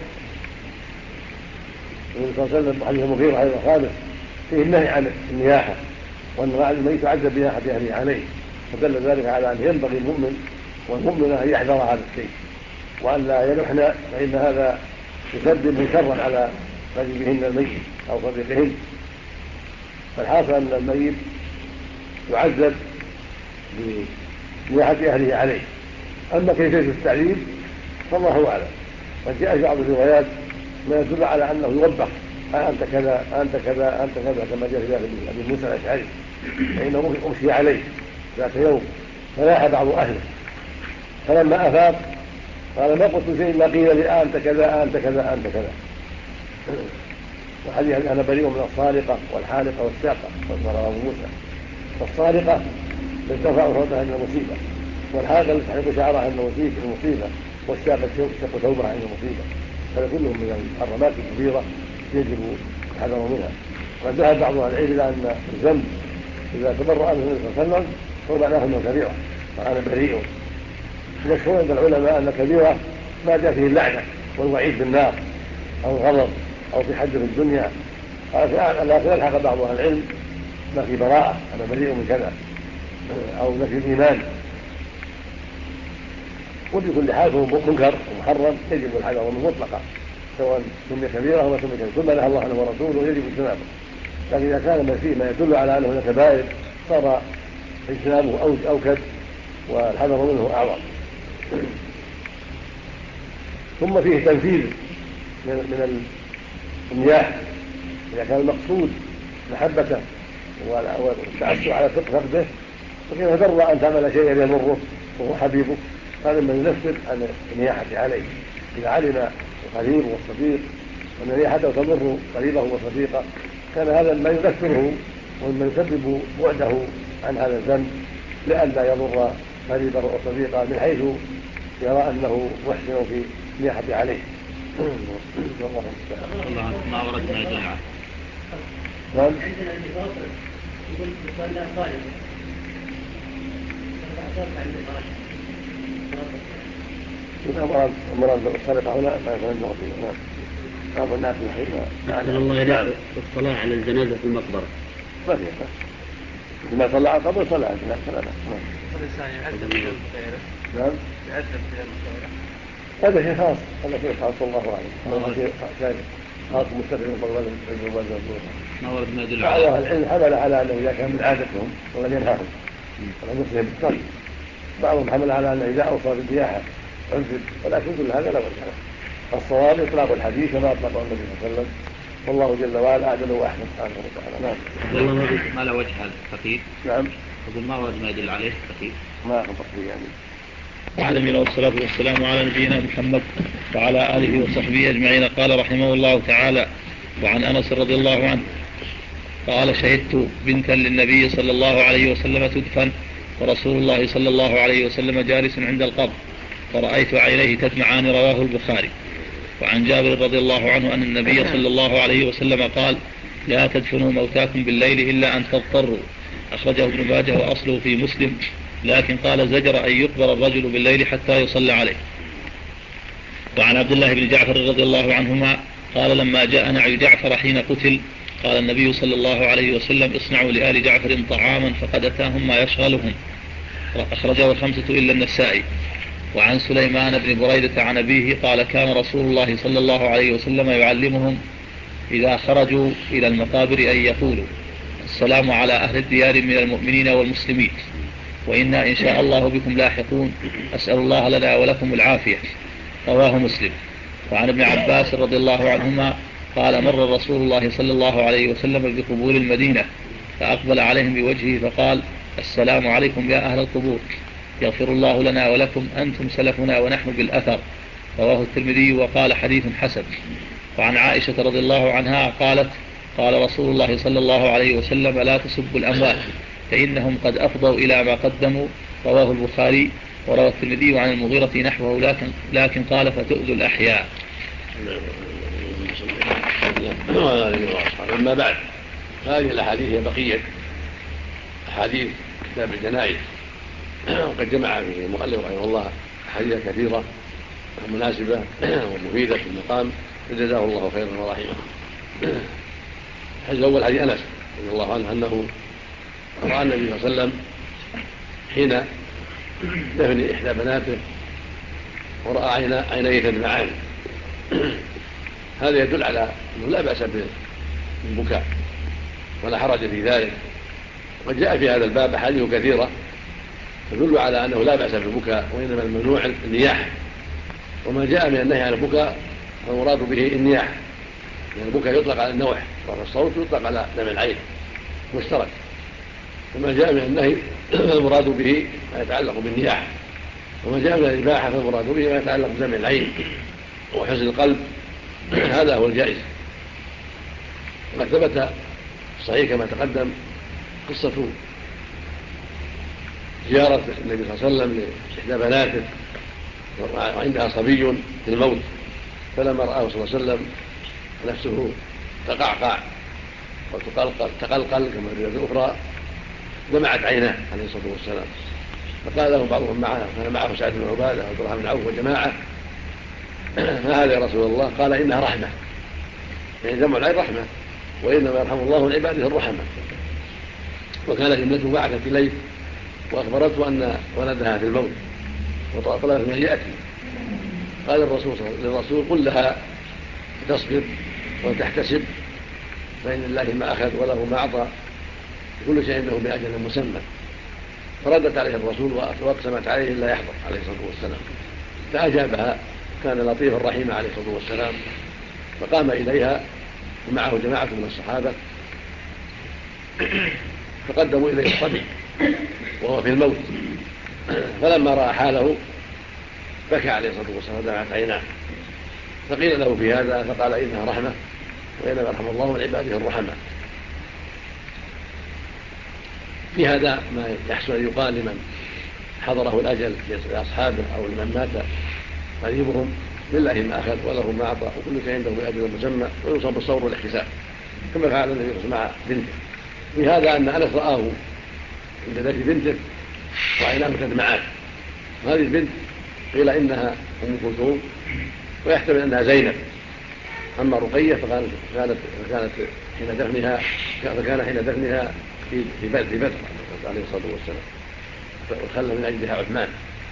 [SPEAKER 1] النبي صلى الله عليه وسلم حديث المغيرة أيضا خامس فيه النهي عن النياحة وأن الميت يعذب بنياحة أهله عليه، فدل ذلك على أن ينبغي المؤمن والمؤمنة أن يحذر هذا الشيء وأن لا ينحن، فإن هذا يسبب شرا على قريبهن الميت أو صديقهن. فالحاصل أن الميت يعذب بنياحة أهله عليه. أما كيفية التعذيب فالله أعلم. قد جاء في بعض الروايات ما يدل على أنه يوبخ أنت كذا أنت كذا أنت كذا، كما جاء في أبي موسى الأشعري فإنه أمسي عليه ذات يوم فلاح بعض أهله، فلما أفاق قال ما قلت شيء إلا قيل لي أنت كذا أنت كذا أنت كذا. وحديث أنا بريء من الصارقة والحالقة والساقة رواه موسى. فالصارقة التي ترفع صوتها عند المصيبة، والحالقة التي تحلق شعرها عند المصيبة، والساقة تشق ثوبها عند المصيبة. هذا كلهم من المحرمات الكبيرة يجب الحذر منها. وقد ذهب بعض اهل العلم الى ان الذنب اذا تبرأ منه النبي صلى الله عليه وسلم هو معناه أنه كبيرة وأنا بريء. ومشهور عند العلماء أن كبيرة ما جاء فيه اللعنة والوعيد بالنار أو الغضب أو في حد في الدنيا، لكن يلحق بعض أهل العلم ما في براءة، أنا بريء من كذا، أو نفي الإيمان. وبكل حال هو منكر ومحرم يجب الحذر منه مطلقا، سواء سمي كبيرة أو ما سمي كبيرة، كل ما نهى الله عنه ورسوله يجب اجتنابه. لكن إذا كان ما فيه ما يدل على أنه كبائر صار اجتنابه أوكد والحذر منه أعظم. ثم فيه تنفيذ من النياح إذا كان المقصود محبته والتأسف على فقده، فكيف ترضى أن تعمل شيئا يضره وهو حبيبه؟ هذا من ينفر عن النياحة عليه. إذا علم القريب والصديق أن نياحته تضر قريبه وصديقه كان هذا ما يذكره ومن يسبب بعده عن هذا الذنب لئلا يضر قريبه وصديقه من حيث يرى أنه محسن في النياحة عليه.
[SPEAKER 5] الله ما ورد ما يدل عليه.
[SPEAKER 1] نعم. مرض السرقة هنا ما يكون عنده فيه. نعم. بعض الناس الحين
[SPEAKER 6] أحسن الله إليك الصلاة على الجنازة في المقبرة.
[SPEAKER 1] ما فيها بس. ما صلى على القبر صلى على الجنازة.
[SPEAKER 2] الإنسان يعذب في غيره.
[SPEAKER 1] نعم.
[SPEAKER 2] يعذب في غيره.
[SPEAKER 1] هذا شيء خاص، هذا شيء خاص الله أعلم. هذا شيء خاص مستقل بالوالد.
[SPEAKER 5] ما ورد ما يدل
[SPEAKER 1] عليه.
[SPEAKER 5] عليه.
[SPEAKER 1] العلم حمل على أنه إذا كان من عادتهم ولم ينهاهم ولم يسلم بالصلاة. بعضهم حمل على أنه إذا أوصى بالنياحة عذب، ولكن كل هذا لا وجه له. الصواب إطلاق الحديث كما أطلقه النبي صلى الله عليه وسلم، والله جل وعلا أعدل وأحسن سبحانه وتعالى. نعم.
[SPEAKER 5] ما له وجه هذا التقييد.
[SPEAKER 1] نعم.
[SPEAKER 5] يقول ما ورد ما يدل عليه التقييد.
[SPEAKER 1] ما أخبر يعني.
[SPEAKER 5] العالمين والصلاة والسلام على نبينا محمد وعلى آله وصحبه أجمعين. قال رحمه الله تعالى: وعن أنس رضي الله عنه قال: شهدت بنتا للنبي صلى الله عليه وسلم تدفن ورسول الله صلى الله عليه وسلم جالس عند القبر فرأيت عينيه تدمعان. رواه البخاري. وعن جابر رضي الله عنه أن النبي صلى الله عليه وسلم قال: لا تدفنوا موتاكم بالليل إلا أن تضطروا. أخرجه ابن ماجه وأصله في مسلم، لكن قال: زجر أن يقبر الرجل بالليل حتى يصلى عليه. وعن عبد الله بن جعفر رضي الله عنهما قال: لما جاء نعي جعفر حين قتل قال النبي صلى الله عليه وسلم: اصنعوا لآل جعفر طعاما فقد أتاهم ما يشغلهم. أخرجه الخمسة إلا النسائي. وعن سليمان بن بريدة عن أبيه قال: كان رسول الله صلى الله عليه وسلم يعلمهم إذا خرجوا إلى المقابر أن يقولوا: السلام على أهل الديار من المؤمنين والمسلمين، وإنا إن شاء الله بكم لاحقون، أسأل الله لنا ولكم العافية. رواه مسلم. وعن ابن عباس رضي الله عنهما قال: مر رسول الله صلى الله عليه وسلم بقبور المدينة فأقبل عليهم بوجهه فقال: السلام عليكم يا أهل القبور، يغفر الله لنا ولكم، أنتم سلفنا ونحن بالأثر. رواه الترمذي وقال: حديث حسن. وعن عائشة رضي الله عنها قالت: قال رسول الله صلى الله عليه وسلم: لا تسبوا الأموات فإنهم قد أفضوا إلى ما قدموا. رواه البخاري. وروى الترمذي عن المغيرة نحوه لكن قال: فتؤذوا الأحياء.
[SPEAKER 1] أما بعد، هذه الأحاديث هي بقية أحاديث كتاب الجنائز، وقد جمع في المؤلف رحمه الله أحاديث كثيرة مناسبة ومفيدة في المقام، جزاه الله خيرا ورحمه. الحديث الأول حديث أنس رضي الله عنه أنه رأى النبي صلى الله عليه وسلم حين دفن إحدى بناته ورأى عينيه تدمعان. هذا يدل على أنه لا بأس بالبكاء ولا حرج في ذلك، وقد جاء في هذا الباب أحاديث كثيرة تدل على أنه لا بأس بالبكاء، وإنما الممنوع النياح. وما جاء من النهي عن البكاء فالمراد به النياح، لأن البكاء يطلق على النوح وهو الصوت يطلق على دمع العين مشترك. وما جاء من النهي فالمراد به ما يتعلق بالنياح، وما جاء من الإباحة فالمراد به ما يتعلق بدمع العين وحزن القلب. هذا هو الجائز. وقد ثبت صحيح كما تقدم قصة زيارة النبي صلى الله عليه وسلم لإحدى بناته وعندها صبي في الموت، فلما رآه صلى الله عليه وسلم نفسه تقعقع وتقلقل كما في الرواية الأخرى، دمعت عيناه عليه الصلاة والسلام. فقال له بعضهم معه، كان معه سعد بن عبادة وعبد الرحمن بن عوف وجماعة: ما هذا يا رسول الله؟ قال: إنها رحمة، يعني دمع العين رحمة، وإنما يرحم الله من عباده الرحمة. وكانت ابنته بعثت إليه وأخبرته أن ولدها في الموت وطلبت من يأتي. قال للرسول: قل لها تصبر وتحتسب، فإن الله ما أخذ وله ما أعطى، كل شيء عنده بأجل مسمى. فردت عليه الرسول وأقسمت عليه إلا يحضر عليه الصلاة والسلام، فأجابها، كان لطيفا رحيما عليه الصلاة والسلام. فقام إليها ومعه جماعة من الصحابة، فقدموا إليه الصبي وهو في الموت. فلما رأى حاله بكى عليه الصلاة والسلام، دمعت عيناه. فقيل له في هذا فقال: إنها رحمة، وإنما يرحم الله من عباده الرحماء. في هذا ما يحسن أن يقال لمن حضره الأجل لأصحابه أو لمن مات قريبهم: لله ما أخذ وله ما أعطى، وكل شيء عنده بأجل مسمى، ويوصف بالصبر والاحتساب، كما فعل النبي صلى الله عليه وسلم مع بنته. في هذا أن أنس رآه عند ذات بنته وعيناه تدمعان. هذه البنت قيل إنها أم كلثوم، ويحتمل أنها زينب. أما رقية فكانت حين دفنها في بدر عليه الصلاة والسلام، وخلى من أجلها عثمان.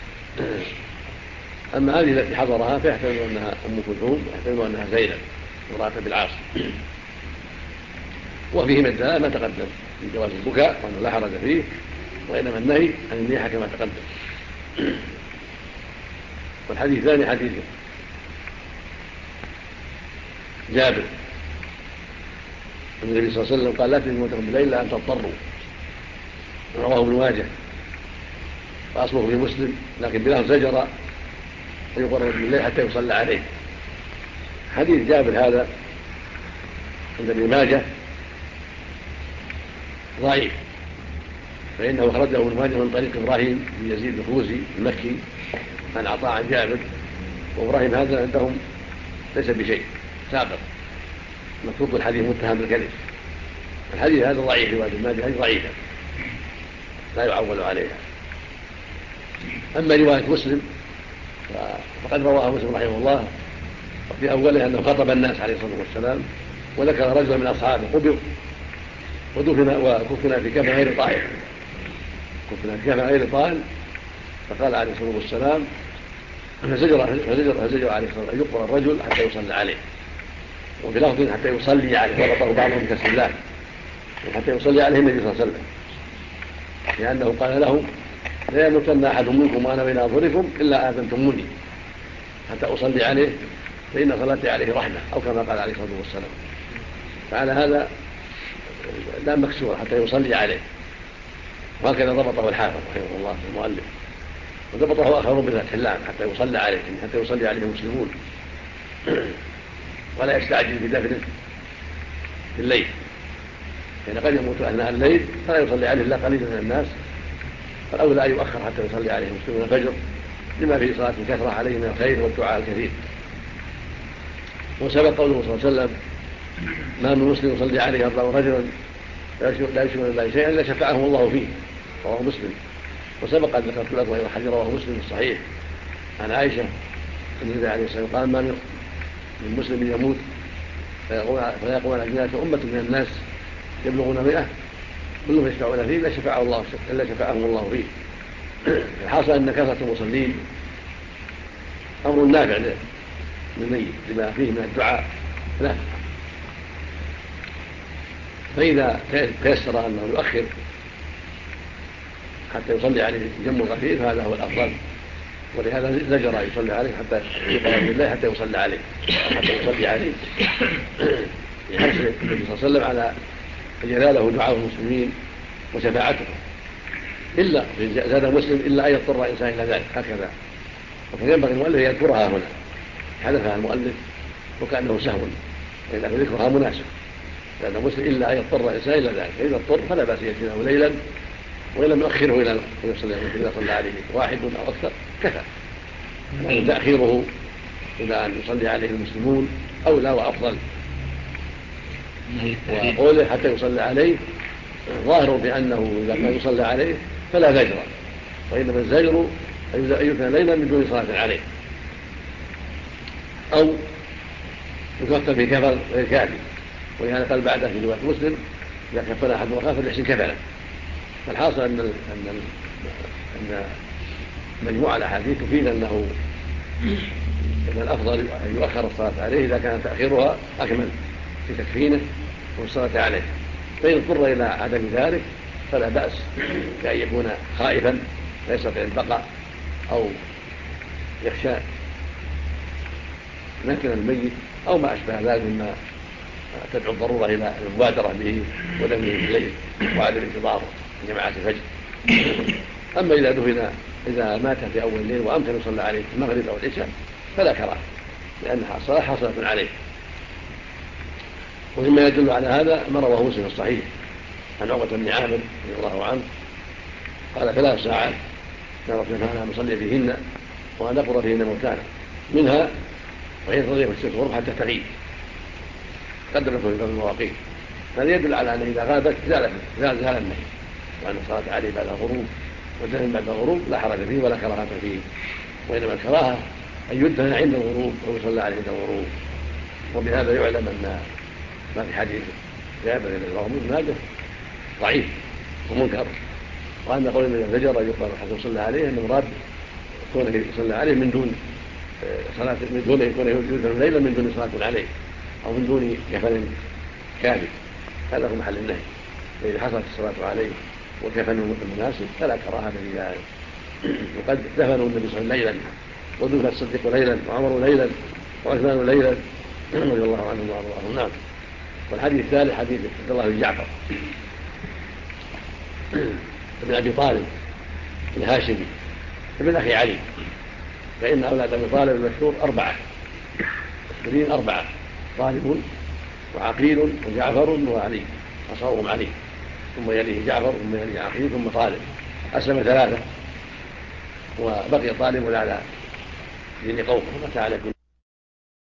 [SPEAKER 1] أما هذه التي حضرها فيحتمل أنها أم كلثوم، ويحتمل أنها زينب امرأة بالعاص. وفيه من الدلالة ما تقدم من جواز البكاء وأنه لا حرج فيه، وإنما النهي عن النياحة كما تقدم. والحديث الثاني حديث جابر النبي صلى الله عليه وسلم قال: لا تنموا بالليل إلا أن تضطروا، رواه ابن ماجه وأصله في مسلم، لكن بلفظ زجر أن يقرب بالليل حتى يصلى عليه. حديث جابر هذا عند ابن ماجه ضعيف، فإنه أخرجه ابن ماجه من طريق إبراهيم بن يزيد الخوزي المكي عن عطاء عن جابر، وإبراهيم هذا عندهم ليس بشيء، سابق، مكتوب الحديث متهم بالكذب. الحديث هذا ضعيف، رواية ابن ماجه هذه ضعيفة لا يعول عليها. أما رواية مسلم فقد رواها مسلم رحمه الله في أوله أنه خطب الناس عليه الصلاة والسلام، وذكر رجلا من أصحابه قبض وكفنا في كفن غير طائل، فقال عليه الصلاة والسلام: فزجر عليه الصلاة أن يقبر الرجل حتى يصلى عليه، وفي لفظ حتى يصلي عليه، وربطه بعضهم بكسر الله، حتى يصلي عليه النبي صلى الله عليه وسلم، لأنه قال لهم: لا يموتن أحد منكم وأنا بين أظهركم إلا آذنتموني حتى أصلي عليه، فإن صلاتي عليه رحمة، أو كما قال عليه الصلاة والسلام. فعلى هذا لا مكسور حتى يصلي عليه، وهكذا ضبطه الحافظ رحمه الله المؤلف، وضبطه آخرون بفتح اللام حتى يصلى عليه، حتى يصلي عليه المسلمون، ولا يستعجل بدفنه في الليل، لأن قد يموت أثناء الليل فلا يصلي عليه إلا قليل من الناس، فالأولى أن يؤخر حتى يصلي عليه المسلمون الفجر، لما فيه صلاة الكثرة عليه من الخير والدعاء الكثير. وسبق قوله صلى الله عليه وسلم: ما من مسلم يصلي عليه 40 رجلا لا يشرك بالله شيئا إلا شفعهم الله فيه، رواه مسلم. وسبق أن ذكرت لكم أيضا حديث رواه مسلم الصحيح عن عائشة أن النبي عليه الصلاة والسلام قال: ما من مسلم يموت فيقوم على جنازته أمة من الناس يبلغون 100 كلهم يشفعون فيه إلا شفعهم الله فيه. الحاصل أن كثرة المصلين أمر نافع للميت لما فيه من الدعاء له، فإذا تيسر أنه يؤخر حتى يصلي عليه جم غفير فهذا هو الأفضل، ولهذا زجر يصلي عليه حتى يقرب بالله حتى يصلي عليه يحرص النبي صلى الله عليه وسلم على أن يناله دعاء المسلمين وشفاعتهم، إلا زاد مسلم إلا أن يضطر إنسان إلى ذلك، هكذا. وكان ينبغي المؤلف يذكرها هنا، حذفها المؤلف وكأنه سهو، لأن ذكرها مناسب، لأن مسلم إلا أن يضطر إنسان إلى ذلك، فإذا اضطر فلا بأس يأتيه ليلا وإن لم يؤخره إلى إذا صلى عليه واحد أو أكثر كفى، يعني تأخيره إلى أن يصلي عليه المسلمون أولى وأفضل. وقوله حتى يصلي عليه ظاهر بأنه إذا كان يصلى عليه فلا زجر، وإنما الزجر أن يكون ليلا من دون صلاة عليه، أو يكفر في كفر غير كافي. ولهذا قال بعده في رواية مسلم: إذا كفر أحد أخاه فليحسن كفره. فالحاصل أن مجموعة الأحاديث تفيد أن الأفضل أن يؤخر الصلاة عليه إذا كان تأخيرها أكمل في تكفينه والصلاة عليه. فإن اضطر إلى عدم ذلك فلا بأس، كأن يكون خائفا لا يستطيع البقاء أو يخشى مكن الميت أو ما أشبه ذلك مما تدعو الضرورة إلى المبادرة به ودمه في الليل وعدم انتظار جماعة الفجر. أما إذا مات في أول الليل وأمكن يصلى عليه في المغرب أو العشاء فلا كراهة، لأن الصلاة حاصلة عليه. ومما يدل على هذا ما رواه مسلم الصحيح عن عقبة بن عامر رضي الله عنه قال: 3 ساعات كان رسول الله نصلي فيهن وأن نقر فيهن موتانا، منها وهي تضيع الشمس غروب حتى تغيب، قدمته في باب المواقيت. هذا يدل على أن إذا غابت زال النهي، وأن الصلاة عليه بعد الغروب والدفن بعد الغروب لا حرج فيه ولا كراهة فيه، وإنما الكراهة أن يدفن عند الغروب ويصلى عليه عند الغروب. وبهذا يعلم أن ما في حديث جابر الذي رواه ابن ماجه ضعيف ومنكر، وأن قول النبي زجر يقال حتى يصلى عليه أن المراد كونه يصلى عليه من دون صلاة، من دون يكون يدفن ليلا من دون صلاة عليه أو من دون كفن كافي. هذا هو محل النهي. فإذا حصلت الصلاة عليه وكفن المناسب فلا كراهة في ذلك. وقد دفنوا النبي صلى الله عليه وسلم ليلا، ودفن الصديق ليلا، وعمر ليلا، وعثمان ليلا رضي الله عنهم وارضاهم. نعم. والحديث الثالث حديث عبد الله بن جعفر ابن أبي طالب الهاشمي ابن أخي علي، فإن أولاد أبي طالب المشهور 4 مسلمين 4، طالب وعقيل وجعفر وعلي، أصغرهم علي، ثم يليه جعفر، ثم يليه عقيل، ثم طالب. أسلم 3 وبقي طالب على دين قومه ومات على دين